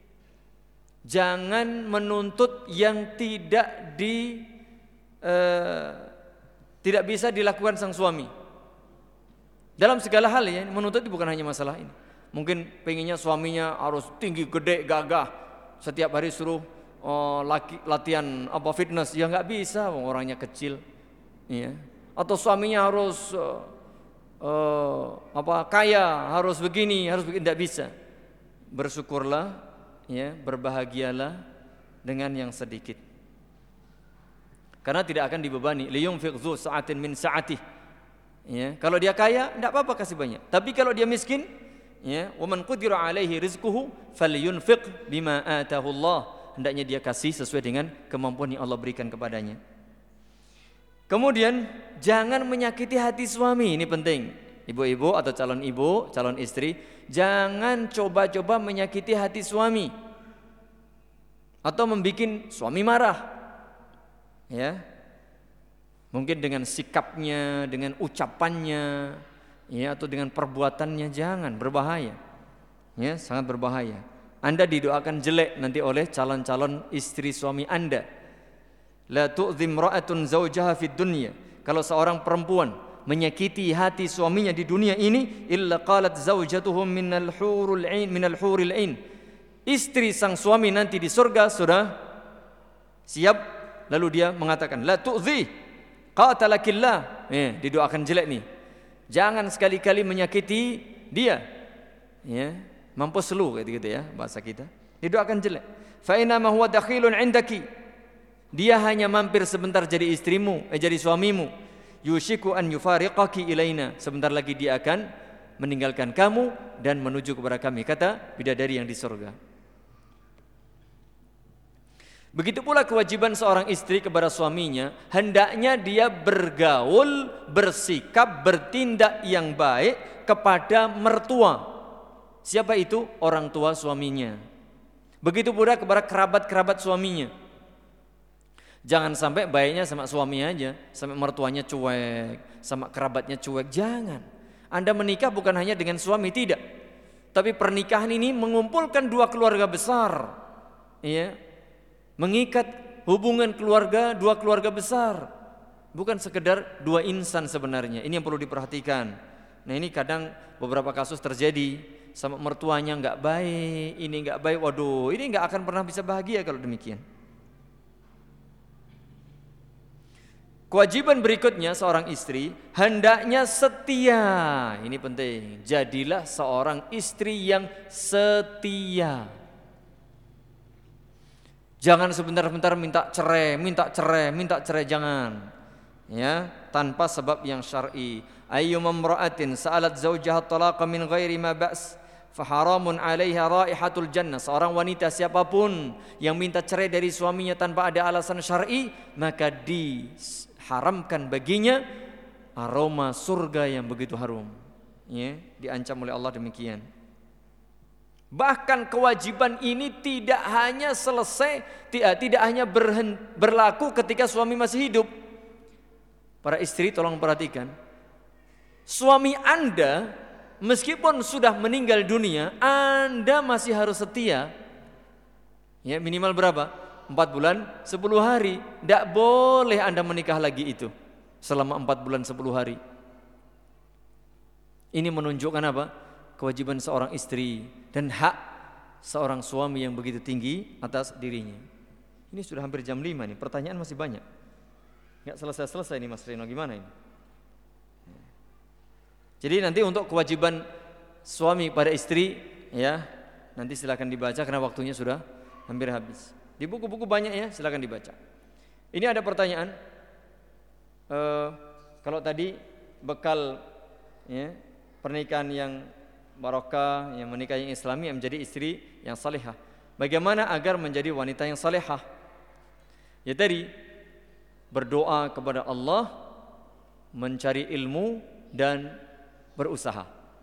Jangan menuntut yang tidak di eh, tidak bisa dilakukan sang suami. Dalam segala hal ya, menuntut bukan hanya masalah ini. Mungkin pengennya suaminya harus tinggi, gede, gagah, setiap hari suruh oh, laki, latihan apa fitness, ya nggak bisa, orangnya kecil, ya. Atau suaminya harus uh, uh, apa kaya, harus begini, harus begini, tidak bisa. Bersyukurlah, ya, berbahagialah dengan yang sedikit. Karena tidak akan dibebani. Liyunfiq dzu sa'atin min sa'atihi. Ya, kalau dia kaya, tidak apa-apa kasih banyak. Tapi kalau dia miskin, ya, wa man qudira alaihi rizquhu falyunfiq bima atahu Allah. Hendaknya dia kasih sesuai dengan kemampuan yang Allah berikan kepadanya. Kemudian jangan menyakiti hati suami, ini penting. Ibu-ibu atau calon ibu, calon istri, jangan coba-coba menyakiti hati suami atau membuat suami marah. Ya. Mungkin dengan sikapnya, dengan ucapannya, ya, atau dengan perbuatannya, jangan, berbahaya. Ya, sangat berbahaya. Anda didoakan jelek nanti oleh calon-calon istri suami Anda. La tu'dhi imra'atun zawjaha fid dunya. Kalau seorang perempuan menyakiti hati suaminya di dunia ini, illa qalat zawjatuhum minal hurul 'ain minal huril 'ain. Istri sang suami nanti di surga sudah siap, lalu dia mengatakan la tu'dhi qatalakillah, eh, didoakan jelek nih. Jangan sekali-kali menyakiti dia. Ya, mampus lu gitu, gitu ya bahasa kita. Didoakan jelek. Fa inna ma huwa dakhilun 'indaki. Dia hanya mampir sebentar jadi istrimu, eh jadi suamimu. Yushiku an yufariqaki ilaina. Sebentar lagi dia akan meninggalkan kamu dan menuju kepada kami, kata bidadari yang di surga. Begitu pula kewajiban seorang istri kepada suaminya, hendaknya dia bergaul, bersikap, bertindak yang baik kepada mertua. Siapa itu? Orang tua suaminya. Begitu pula kepada kerabat-kerabat suaminya. Jangan sampai baiknya sama suaminya aja, sampai mertuanya cuek, sama kerabatnya cuek. Jangan. Anda menikah bukan hanya dengan suami, tidak. Tapi pernikahan ini mengumpulkan dua keluarga besar. Iya. Mengikat hubungan keluarga, dua keluarga besar. Bukan sekedar dua insan sebenarnya. Ini yang perlu diperhatikan. Nah, ini kadang beberapa kasus terjadi. Sama mertuanya gak baik, ini gak baik. Waduh, ini gak akan pernah bisa bahagia kalau demikian. Kewajiban berikutnya seorang istri, hendaknya setia. Ini penting. Jadilah seorang istri yang setia. Jangan sebentar-bentar minta cerai, minta cerai, minta cerai, jangan. Ya, tanpa sebab yang syar'i. Ayyuma imra'atin sa'alat zawjaha talaqa min ghairi ma ba's Faharamun 'alaiha raihatul jannah. Seorang wanita siapapun yang minta cerai dari suaminya tanpa ada alasan syar'i, maka diharamkan baginya aroma surga yang begitu harum. Ya, diancam oleh Allah demikian. Bahkan kewajiban ini tidak hanya selesai, tidak, tidak hanya berhen, berlaku ketika suami masih hidup. Para istri tolong perhatikan. Suami Anda meskipun sudah meninggal dunia, Anda masih harus setia. Ya, minimal berapa? empat bulan, sepuluh hari. Tidak boleh Anda menikah lagi itu selama empat bulan, sepuluh hari. Ini menunjukkan apa? Kewajiban seorang istri dan hak seorang suami yang begitu tinggi atas dirinya. Ini sudah hampir jam lima nih, pertanyaan masih banyak. Enggak selesai-selesai nih Mas Rino, gimana ini? Jadi nanti untuk kewajiban suami pada istri, ya, nanti silakan dibaca karena waktunya sudah hampir habis. Di buku-buku banyak ya, silakan dibaca. Ini ada pertanyaan. E, kalau tadi bekal, ya, pernikahan yang barokah, yang menikah yang islami, yang menjadi istri yang salihah. Bagaimana agar menjadi wanita yang salihah? Ya tadi, berdoa kepada Allah, mencari ilmu dan berusaha.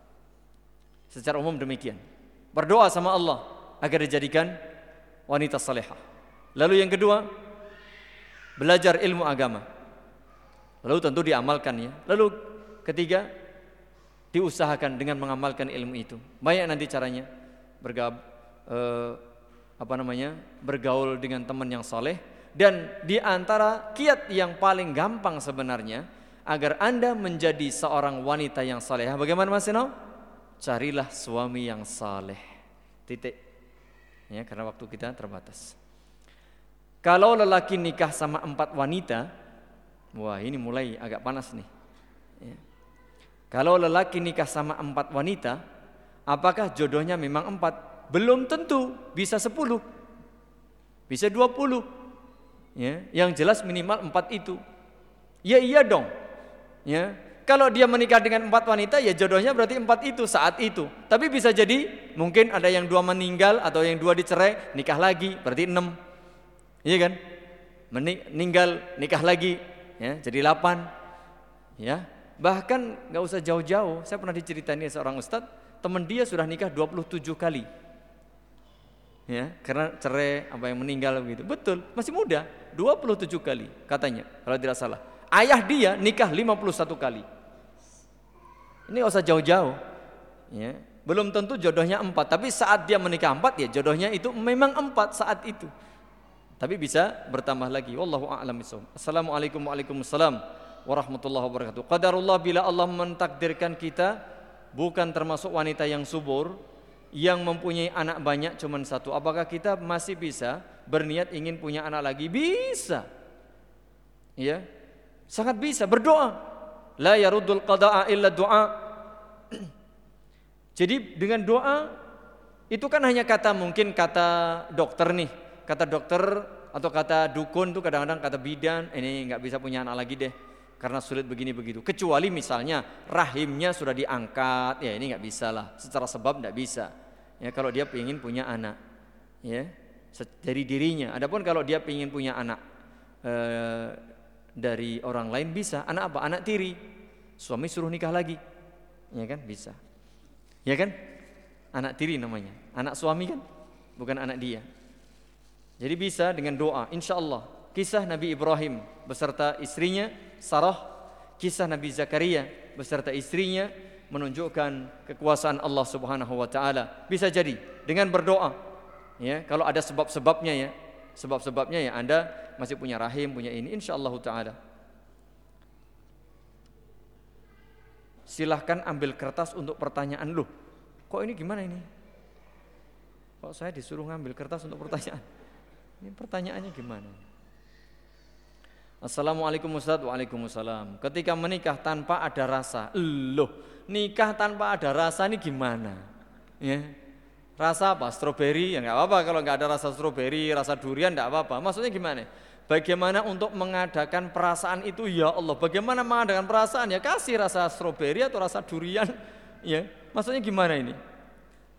Secara umum demikian. Berdoa sama Allah agar dijadikan wanita salihah. Lalu yang kedua, belajar ilmu agama. Lalu tentu diamalkan ya. Lalu ketiga, diusahakan dengan mengamalkan ilmu itu. Banyak nanti caranya bergab, eh, apa namanya, bergaul dengan teman yang saleh. Dan di antara kiat yang paling gampang sebenarnya agar Anda menjadi seorang wanita yang salehah, bagaimana Mas Sino? Carilah suami yang saleh. Titik. Ya, karena waktu kita terbatas. Kalau lelaki nikah sama empat wanita, wah ini mulai agak panas nih. Ya. Kalau lelaki nikah sama empat wanita, apakah jodohnya memang empat? Belum tentu, bisa sepuluh, bisa dua puluh. Ya, yang jelas minimal empat itu. Ya iya dong. Ya, kalau dia menikah dengan empat wanita, ya jodohnya berarti empat itu saat itu. Tapi bisa jadi mungkin ada yang dua meninggal atau yang dua dicerai, nikah lagi, berarti enam. Iya kan? Meninggal, nikah lagi, ya, jadi delapan. Ya. Bahkan gak usah jauh-jauh, saya pernah diceritain seorang ustadz, teman dia sudah nikah dua puluh tujuh kali. Ya, karena cerai, apa yang meninggal begitu. Betul, masih muda, dua puluh tujuh kali katanya, kalau tidak salah. Ayah dia nikah lima puluh satu kali. Ini gak usah jauh-jauh. Ya, belum tentu jodohnya empat, tapi saat dia menikah empat, ya jodohnya itu memang empat saat itu. Tapi bisa bertambah lagi. Wallahu a'lam bishawab. Assalamualaikum warahmatullahi warahmatullahi wabarakatuh. Qadarullah, bila Allah mentakdirkan kita bukan termasuk wanita yang subur, yang mempunyai anak banyak cuma satu, apakah kita masih bisa berniat ingin punya anak lagi? Bisa. Ya. Sangat bisa, berdoa. La yaruddul qada'a illa du'a. Jadi dengan doa itu kan hanya kata, mungkin kata dokter nih, kata dokter atau kata dukun tuh kadang-kadang kata bidan, ini enggak bisa punya anak lagi deh karena sulit begini begitu. Kecuali misalnya rahimnya sudah diangkat, ya ini nggak bisa lah. Secara sebab nggak bisa. Ya kalau dia ingin punya anak, ya dari dirinya. Adapun kalau dia ingin punya anak e, dari orang lain bisa. Anak apa? Anak tiri. Suami suruh nikah lagi, ya kan bisa. Ya kan? Anak tiri namanya. Anak suami kan, bukan anak dia. Jadi bisa dengan doa. Insya Allah. Kisah Nabi Ibrahim beserta istrinya Sarah, kisah Nabi Zakaria beserta istrinya menunjukkan kekuasaan Allah Subhanahu wa taala. Bisa jadi dengan berdoa. Ya, kalau ada sebab-sebabnya ya. Sebab-sebabnya ya Anda masih punya rahim, punya ini, insyaallah taala. Silahkan ambil kertas untuk pertanyaan. Loh, kok ini gimana ini? Kok saya disuruh ngambil kertas untuk pertanyaan? Ini pertanyaannya gimana? Assalamualaikum Ustaz. Waalaikumsalam. Ketika menikah tanpa ada rasa, loh, nikah tanpa ada rasa ini gimana? Ya, rasa apa? Stroberi? Ya nggak apa-apa kalau nggak ada rasa stroberi, rasa durian nggak apa-apa. Maksudnya gimana? Bagaimana untuk mengadakan perasaan itu? Ya Allah, bagaimana mengadakan perasaan? Ya kasih rasa stroberi atau rasa durian? Ya, maksudnya gimana ini?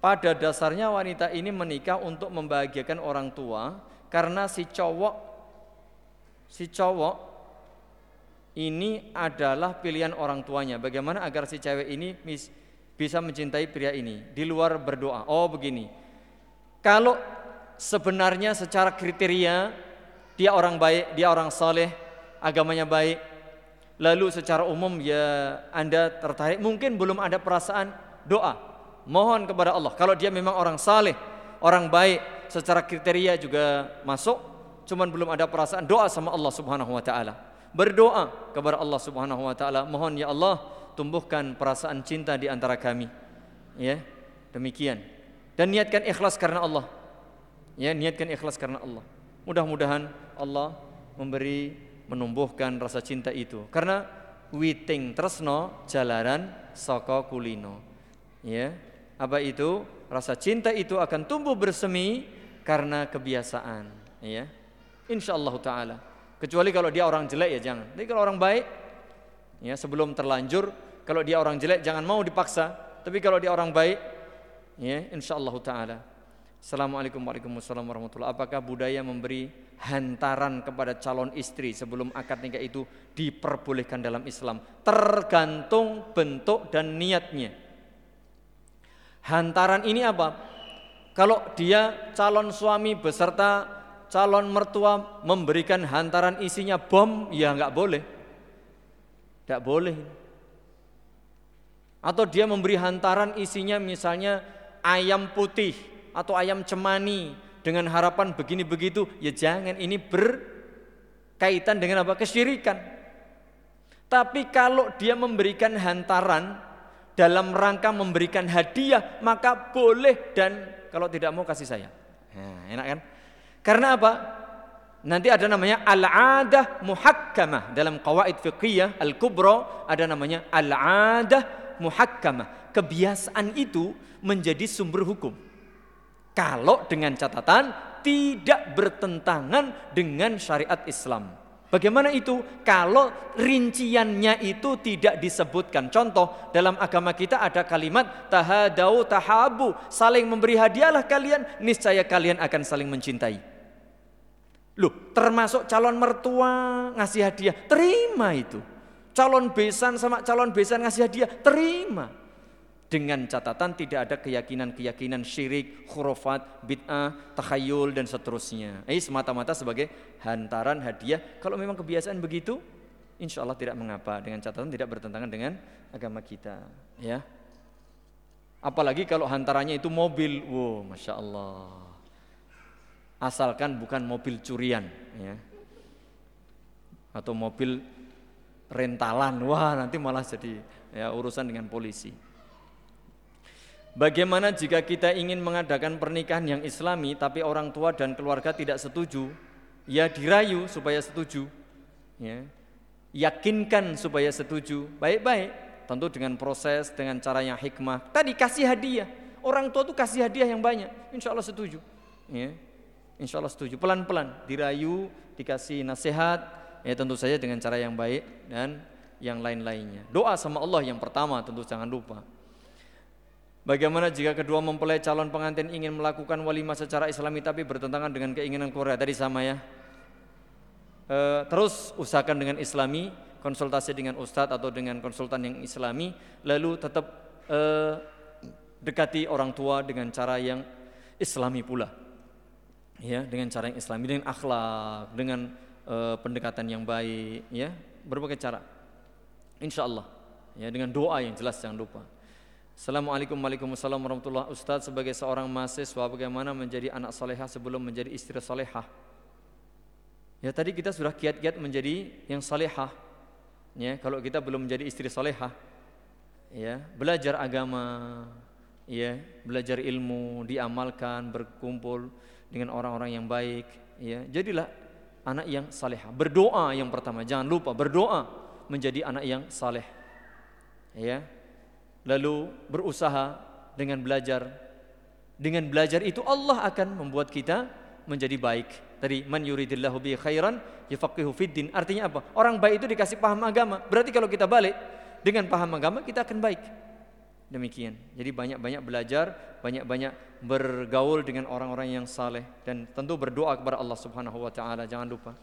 pada dasarnya wanita ini menikah untuk membahagiakan orang tua, karena si cowok si cowok ini adalah pilihan orang tuanya. Bagaimana agar si cewek ini bisa mencintai pria ini di luar berdoa? Oh begini, kalau sebenarnya secara kriteria dia orang baik, dia orang saleh, agamanya baik, lalu secara umum ya Anda tertarik, mungkin belum ada perasaan, doa, mohon kepada Allah. Kalau dia memang orang saleh, orang baik, secara kriteria juga masuk, cuman belum ada perasaan, doa sama Allah Subhanahu wa taala. Berdoa kepada Allah Subhanahu wa taala, mohon ya Allah tumbuhkan perasaan cinta di antara kami. Ya, demikian. Dan niatkan ikhlas karena Allah. Ya, niatkan ikhlas karena Allah. Mudah-mudahan Allah memberi menumbuhkan rasa cinta itu. Karena witing tresno jalaran saka kulino. Ya, apa itu? Rasa cinta itu akan tumbuh bersemi karena kebiasaan. Ya, insyaallah taala. Kecuali kalau dia orang jelek ya jangan. Tapi kalau orang baik, ya sebelum terlanjur, kalau dia orang jelek jangan mau dipaksa. Tapi kalau dia orang baik, ya insyaallah taala. Assalamualaikum warahmatullahi wabarakatuh. Apakah budaya memberi hantaran kepada calon istri sebelum akad nikah itu diperbolehkan dalam Islam? Tergantung bentuk dan niatnya. Hantaran ini apa? Kalau dia calon suami beserta calon mertua memberikan hantaran isinya bom, ya enggak boleh. Enggak boleh. Atau dia memberi hantaran isinya misalnya ayam putih atau ayam cemani dengan harapan begini begitu, ya jangan, ini berkaitan dengan apa? Kesyirikan. Tapi kalau dia memberikan hantaran dalam rangka memberikan hadiah, maka boleh, dan kalau tidak mau kasih saya. Nah, enak kan? Karena apa? Nanti ada namanya al-'adah muhakkamah. Dalam qawaid fiqhiyah al-kubra ada namanya al-'adah muhakkamah. Kebiasaan itu menjadi sumber hukum. Kalau dengan catatan tidak bertentangan dengan syariat Islam. Bagaimana itu? Kalau rinciannya itu tidak disebutkan. Contoh, dalam agama kita ada kalimat tahadau tahabu, saling memberi hadiahlah kalian, niscaya kalian akan saling mencintai. Loh, termasuk calon mertua ngasih hadiah, terima itu. Calon besan sama calon besan ngasih hadiah, terima. Dengan catatan tidak ada keyakinan-keyakinan syirik, khurafat, bid'ah, takhayul dan seterusnya. Ini semata-mata sebagai hantaran hadiah. Kalau memang kebiasaan begitu, insya Allah tidak mengapa. Dengan catatan tidak bertentangan dengan agama kita. Ya. Apalagi kalau hantarannya itu mobil, wow, masya Allah. Asalkan bukan mobil curian, ya. Atau mobil rentalan, wah nanti malah jadi ya, urusan dengan polisi. Bagaimana jika kita ingin mengadakan pernikahan yang islami tapi orang tua dan keluarga tidak setuju? Ya dirayu supaya setuju, ya. Yakinkan supaya setuju, baik-baik. Tentu dengan proses, dengan cara yang hikmah. Tadi kasih hadiah, orang tua tuh kasih hadiah yang banyak, insya Allah setuju, ya. Insya Allah setuju, pelan-pelan dirayu, dikasih nasihat, ya tentu saja dengan cara yang baik dan yang lain-lainnya. Doa sama Allah yang pertama, tentu jangan lupa. Bagaimana jika kedua mempelai calon pengantin ingin melakukan walimah secara islami tapi bertentangan dengan keinginan keluarga? Tadi sama ya. E, terus usahakan dengan islami, konsultasi dengan ustadz atau dengan konsultan yang islami, lalu tetap e, dekati orang tua dengan cara yang islami pula. Ya, dengan cara yang islami, dengan akhlak, dengan e, pendekatan yang baik, ya, berbagai cara. Insyaallah, ya, dengan doa yang jelas jangan lupa. Assalamualaikum warahmatullahi wabarakatuh. Ustadz, sebagai seorang mahasiswa bagaimana menjadi anak salehah sebelum menjadi istri salehah? Ya tadi kita sudah kiat-kiat menjadi yang salehah. Ya, kalau kita belum menjadi istri salehah, ya belajar agama, ya belajar ilmu, diamalkan, berkumpul dengan orang-orang yang baik, ya jadilah anak yang salehah. Berdoa yang pertama, jangan lupa berdoa menjadi anak yang saleh. Ya. Lalu berusaha dengan belajar. Dengan belajar itu Allah akan membuat kita menjadi baik. Tadi man yuridillahu bihi khairan yafaqihu fiddin. Artinya apa? Orang baik itu dikasih paham agama. Berarti kalau kita balik dengan paham agama kita akan baik. Demikian. Jadi banyak-banyak belajar, banyak-banyak bergaul dengan orang-orang yang saleh dan tentu berdoa kepada Allah Subhanahu wa taala, jangan lupa.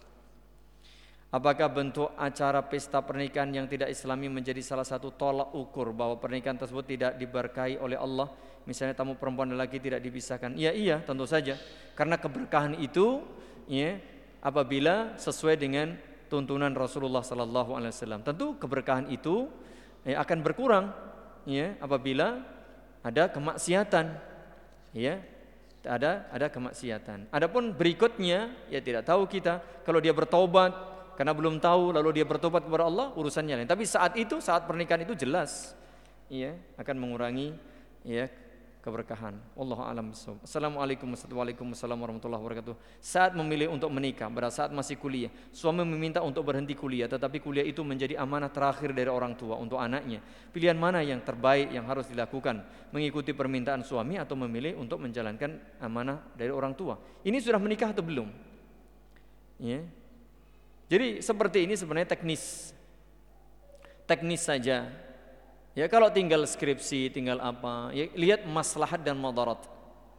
Apakah bentuk acara pesta pernikahan yang tidak islami menjadi salah satu tolak ukur bahwa pernikahan tersebut tidak diberkahi oleh Allah? Misalnya tamu perempuan dan laki tidak dipisahkan. Iya, iya, tentu saja. Karena keberkahan itu ya, apabila sesuai dengan tuntunan Rasulullah sallallahu alaihi wasallam. Tentu keberkahan itu ya, akan berkurang ya apabila ada kemaksiatan. Ya. Ada ada kemaksiatan. Adapun berikutnya ya tidak tahu kita kalau dia bertobat karena belum tahu lalu dia bertobat kepada Allah, urusannya lain. Tapi saat itu, saat pernikahan itu jelas ya akan mengurangi ya keberkahan. Wallahu a'lam bishawab. Assalamualaikum warahmatullahi wabarakatuh. Saat memilih untuk menikah, pada saat masih kuliah, suami meminta untuk berhenti kuliah, tetapi kuliah itu menjadi amanah terakhir dari orang tua untuk anaknya. Pilihan mana yang terbaik yang harus dilakukan? Mengikuti permintaan suami atau memilih untuk menjalankan amanah dari orang tua? Ini sudah menikah atau belum? Ya. Jadi seperti ini sebenarnya teknis, teknis saja. Ya kalau tinggal skripsi, tinggal apa? Ya lihat maslahat dan madarat.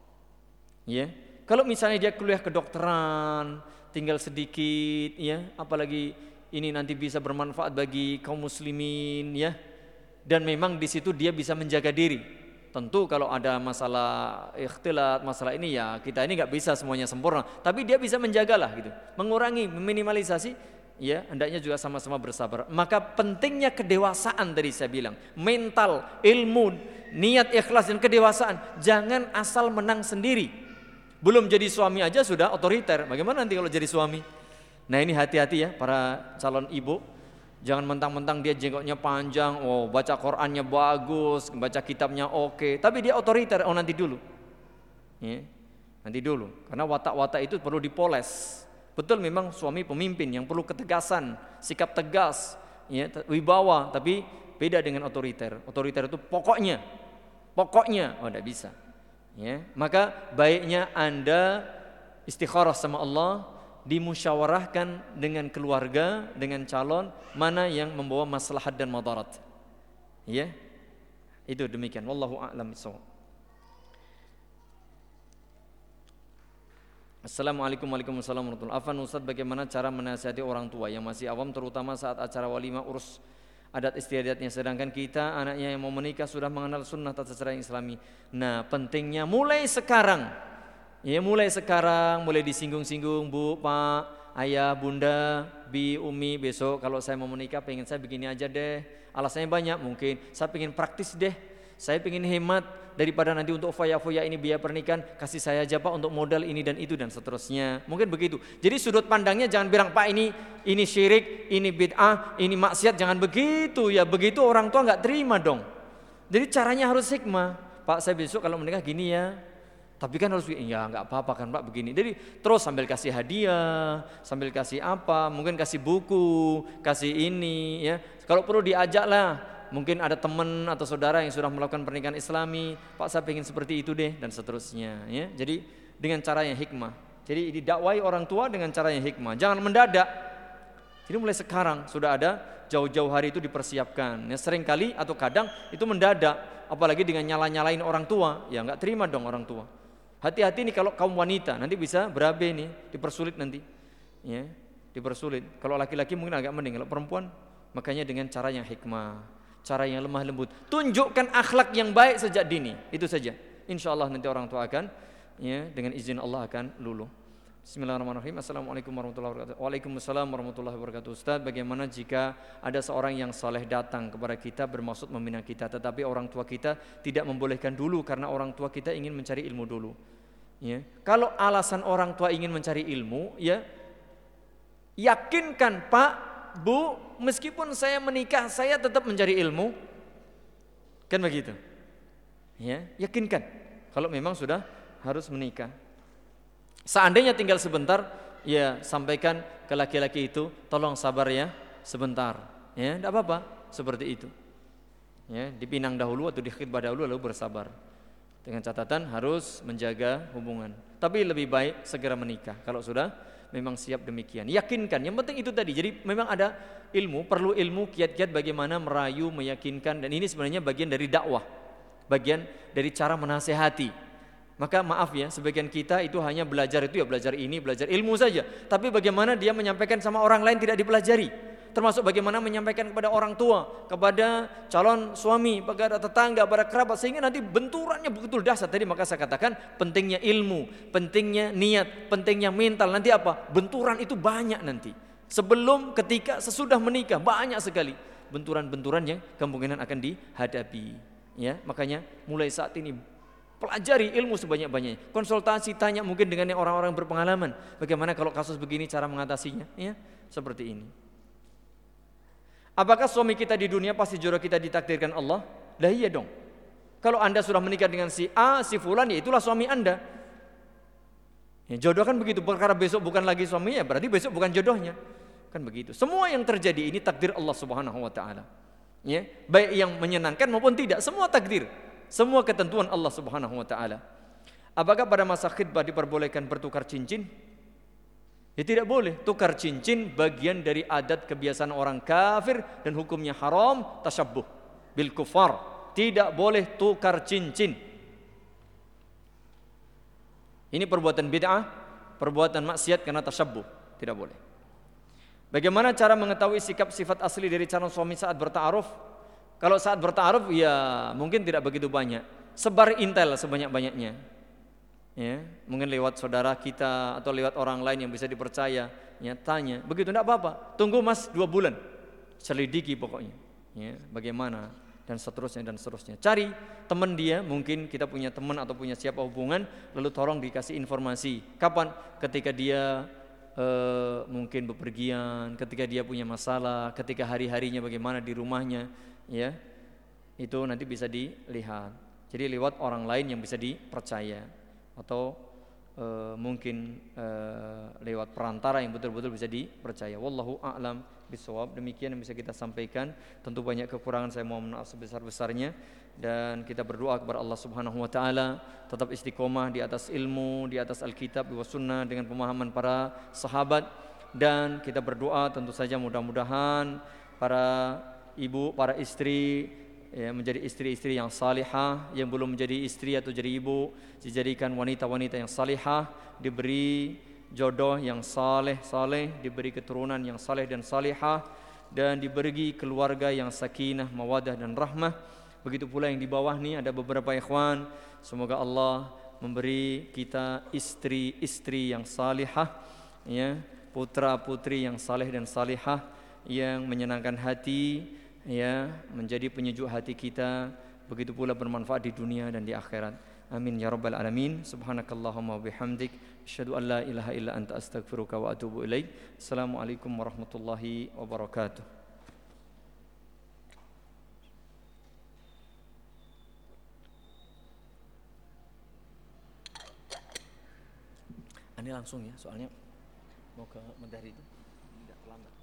Ya kalau misalnya dia kuliah kedokteran, tinggal sedikit, ya apalagi ini nanti bisa bermanfaat bagi kaum muslimin, ya. Dan memang di situ dia bisa menjaga diri. Tentu kalau ada masalah ikhtilat, masalah ini ya kita ini nggak bisa semuanya sempurna, tapi dia bisa menjagalah gitu, mengurangi, meminimalisasi, ya hendaknya juga sama-sama bersabar. Maka pentingnya kedewasaan tadi saya bilang, mental, ilmu, niat ikhlas dan kedewasaan. Jangan asal menang sendiri. Belum jadi suami aja sudah otoriter, bagaimana nanti kalau jadi suami? Nah ini hati-hati ya para calon ibu. Jangan mentang-mentang dia jenggotnya panjang, oh baca Qur'annya bagus, baca kitabnya oke, tapi dia otoriter. Oh nanti dulu, ya, nanti dulu. Karena watak-watak itu perlu dipoles. Betul memang suami pemimpin yang perlu ketegasan, sikap tegas, ya, wibawa. Tapi beda dengan otoriter. Otoriter itu pokoknya, pokoknya, oh tidak bisa. Ya, maka baiknya Anda istikharah sama Allah, dimusyawarahkan dengan keluarga, dengan calon mana yang membawa maslahat dan madarat. Ya. Itu demikian. Wallahu a'lam bishawab. Assalamualaikum warahmatullahi wabarakatuh. Afan Ustaz, bagaimana cara menasihati orang tua yang masih awam terutama saat acara walimah urus adat istiadatnya, sedangkan kita anaknya yang mau menikah sudah mengenal sunnah tata cara Islami. Nah, pentingnya mulai sekarang. Ya mulai sekarang, mulai disinggung-singgung, Bu, Pak, Ayah, Bunda, Bi, Umi, besok kalau saya mau menikah pengen saya begini aja deh. Alasannya banyak mungkin, saya pengen praktis deh, saya pengen hemat daripada nanti untuk foya-foya ini biaya pernikahan, kasih saya aja Pak untuk modal ini dan itu dan seterusnya. Mungkin begitu. Jadi sudut pandangnya jangan bilang Pak ini ini syirik, ini bid'ah, ini maksiat, jangan begitu ya. Begitu orang tua nggak terima dong. Jadi caranya harus hikmah. Pak saya besok kalau menikah gini ya. Tapi kan harus, ya nggak apa-apa kan Pak begini. Jadi terus sambil kasih hadiah, sambil kasih apa, mungkin kasih buku, kasih ini ya. Kalau perlu diajak lah, mungkin ada teman atau saudara yang sudah melakukan pernikahan Islami, Pak saya pengen seperti itu deh dan seterusnya ya. Jadi dengan cara yang hikmah. Jadi didakwai orang tua dengan cara yang hikmah. Jangan mendadak. Jadi mulai sekarang sudah ada jauh-jauh hari itu dipersiapkan. Ya sering kali atau kadang itu mendadak, apalagi dengan nyala-nyalain orang tua, ya nggak terima dong orang tua. Hati-hati nih kalau kaum wanita, nanti bisa berabe nih, dipersulit nanti. Ya, dipersulit. Kalau laki-laki mungkin agak mending, kalau perempuan makanya dengan cara yang hikmah, cara yang lemah lembut. Tunjukkan akhlak yang baik sejak dini, itu saja. Insya Allah nanti orang tua akan, ya, dengan izin Allah akan luluh. Bismillahirrahmanirrahim. Assalamualaikum warahmatullahi wabarakatuh. Waalaikumsalam warahmatullahi wabarakatuh. Ustaz, bagaimana jika ada seorang yang saleh datang kepada kita bermaksud membina kita, tetapi orang tua kita tidak membolehkan dulu karena orang tua kita ingin mencari ilmu dulu. Ya. Kalau alasan orang tua ingin mencari ilmu, ya yakinkan Pak, Bu, meskipun saya menikah, saya tetap mencari ilmu. Kan begitu. Ya, yakinkan. Kalau memang sudah harus menikah. Seandainya tinggal sebentar, ya sampaikan ke laki-laki itu, tolong sabar ya sebentar, ya tidak apa-apa seperti itu. Ya, dipinang dahulu atau dikhitbah dahulu lalu bersabar. Dengan catatan harus menjaga hubungan. Tapi lebih baik segera menikah kalau sudah memang siap demikian. Yakinkan, yang penting itu tadi. Jadi memang ada ilmu, perlu ilmu kiat-kiat bagaimana merayu, meyakinkan, dan ini sebenarnya bagian dari dakwah. bagian dari cara menasehati. Maka maaf ya, sebagian kita itu hanya belajar itu ya belajar ini, belajar ilmu saja. Tapi bagaimana dia menyampaikan sama orang lain tidak dipelajari. Termasuk bagaimana menyampaikan kepada orang tua, kepada calon suami, kepada tetangga, kepada kerabat, sehingga nanti benturannya betul dahsyat. Tadi maka saya katakan pentingnya ilmu, pentingnya niat, pentingnya mental. Nanti apa? Benturan itu banyak nanti. Sebelum, ketika, sesudah menikah banyak sekali benturan-benturan yang kemungkinan akan dihadapi. Ya, makanya mulai saat ini pelajari ilmu sebanyak-banyaknya. Konsultasi, tanya mungkin dengan orang-orang berpengalaman. Bagaimana kalau kasus begini cara mengatasinya? Ya, seperti ini. Apakah suami kita di dunia pasti jodoh kita ditakdirkan Allah? Lah iya dong. Kalau Anda sudah menikah dengan si A, si fulan, ya itulah suami Anda. Ya, jodoh kan begitu. Perkara besok bukan lagi suaminya, berarti besok bukan jodohnya. Kan begitu. Semua yang terjadi ini takdir Allah Subhanahu wa taala. Ya, baik yang menyenangkan maupun tidak, semua takdir. Semua ketentuan Allah Subhanahu wa taala. Apakah pada masa khitbah diperbolehkan bertukar cincin? Ya tidak boleh. Tukar cincin bagian dari adat kebiasaan orang kafir dan hukumnya haram, tasyabbuh bil kufar. Tidak boleh tukar cincin. Ini perbuatan bid'ah, perbuatan maksiat karena tasyabbuh. Tidak boleh. Bagaimana cara mengetahui sikap sifat asli dari calon suami saat berta'aruf? Kalau saat berta'aruf ya mungkin tidak begitu banyak. Sebar intel sebanyak-banyaknya. Ya, mungkin lewat saudara kita atau lewat orang lain yang bisa dipercaya, ya, tanya. Begitu tidak apa-apa. Tunggu Mas dua bulan. Selidiki pokoknya. Ya, bagaimana dan seterusnya dan seterusnya. Cari teman dia, mungkin kita punya teman atau punya siapa hubungan, lalu tolong dikasih informasi. Kapan? Ketika dia Uh, mungkin bepergian, ketika dia punya masalah, ketika hari-harinya bagaimana di rumahnya, ya, itu nanti bisa dilihat. Jadi lewat orang lain yang bisa dipercaya, atau uh, mungkin uh, lewat perantara yang betul-betul bisa dipercaya. Wallahu a'lam bishawab. Demikian yang bisa kita sampaikan. Tentu banyak kekurangan, saya mohon maaf sebesar-besarnya. Dan kita berdoa kepada Allah Subhanahu wa taala tetap istiqomah di atas ilmu, di atas Alkitab wa sunnah dengan pemahaman para sahabat. Dan kita berdoa tentu saja mudah-mudahan para ibu, para istri, ya, menjadi istri-istri yang salihah, yang belum menjadi istri atau jadi ibu dijadikan wanita-wanita yang salihah, diberi jodoh yang saleh-saleh, diberi keturunan yang saleh dan salihah, dan diberi keluarga yang sakinah, mawadah dan rahmah. Begitu pula yang di bawah nih ada beberapa ikhwan. Semoga Allah memberi kita istri-istri yang salihah, ya, putra-putri yang saleh dan salihah, yang menyenangkan hati, ya, menjadi penyejuk hati kita. Begitu pula bermanfaat di dunia dan di akhirat. Amin ya rabbal alamin. Subhanakallahumma wabihamdik, asyhadu an la ilaha illa anta astaghfiruka wa atubu ilaik. Assalamualaikum warahmatullahi wabarakatuh. Ini langsung ya, soalnya mau ke Medari itu tidak terlambat.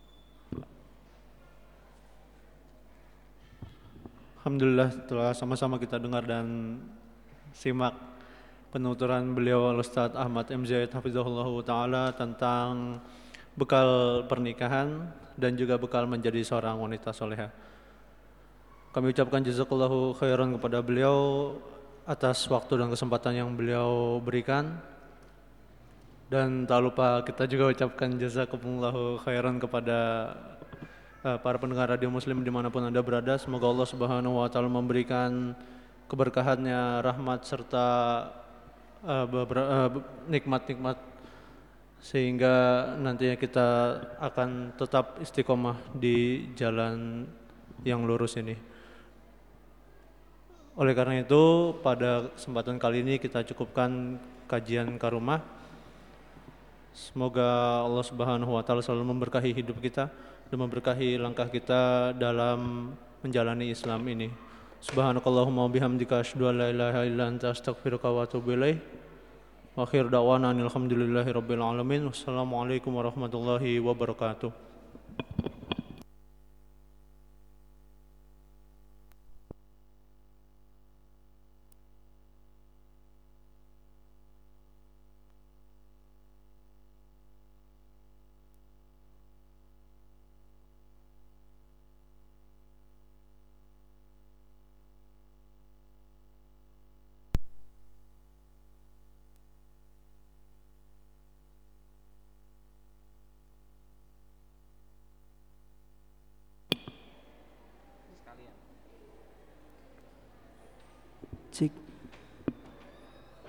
Alhamdulillah, telah sama-sama kita dengar dan simak penuturan beliau Ustaz Ahmad M. Zaid hafizahullah taala tentang bekal pernikahan dan juga bekal menjadi seorang wanita soleha. Kami ucapkan jazakallahu khairan kepada beliau atas waktu dan kesempatan yang beliau berikan. Dan tak lupa kita juga ucapkan jazakumullahu khairan kepada uh, para pendengar radio muslim dimanapun Anda berada. Semoga Allah Subhanahu wa taala memberikan keberkahannya, rahmat serta uh, uh, nikmat-nikmat sehingga nantinya kita akan tetap istiqomah di jalan yang lurus ini. Oleh karena itu pada kesempatan kali ini kita cukupkan kajian Karumah. Semoga Allah Subhanahu wa taala selalu memberkahi hidup kita dan memberkahi langkah kita dalam menjalani Islam ini. Subhanakallahumma bihamdika asyhadu an la ilaha illa anta astaghfiruka wa atubu ilaik. Wa akhir da'wana alhamdulillahirabbil alamin. Wassalamualaikum warahmatullahi wabarakatuh.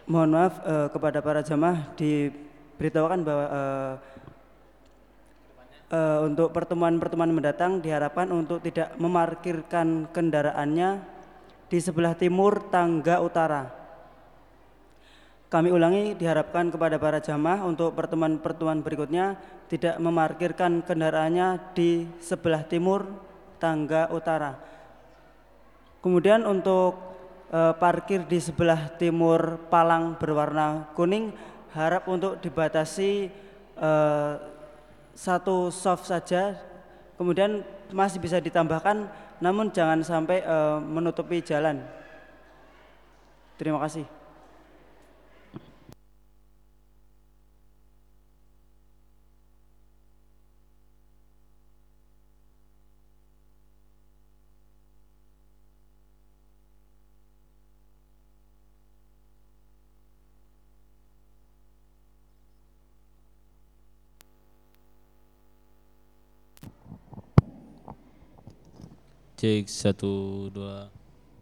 mohon maaf uh, kepada para jamaah diberitahukan bahwa uh, uh, untuk pertemuan-pertemuan mendatang diharapkan untuk tidak memarkirkan kendaraannya di sebelah timur tangga utara. Kami ulangi, diharapkan kepada para jamaah untuk pertemuan-pertemuan berikutnya tidak memarkirkan kendaraannya di sebelah timur tangga utara. Kemudian untuk e, parkir di sebelah timur palang berwarna kuning harap untuk dibatasi e, satu soft saja. Kemudian masih bisa ditambahkan, namun jangan sampai e, menutupi jalan. Terima kasih. Cek satu dua.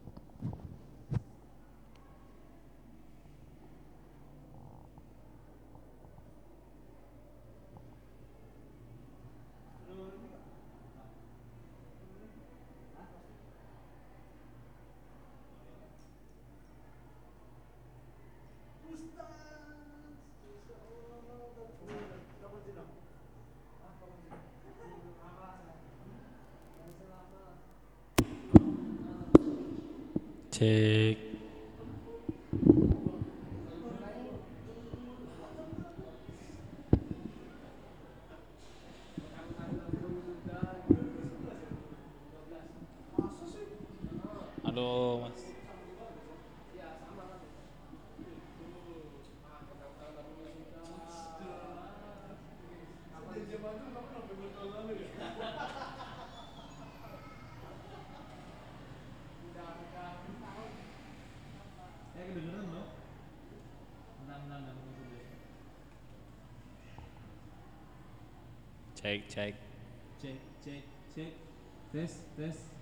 Cek. Halo Mas. Cek cek. Cek cek cek. Tes tes.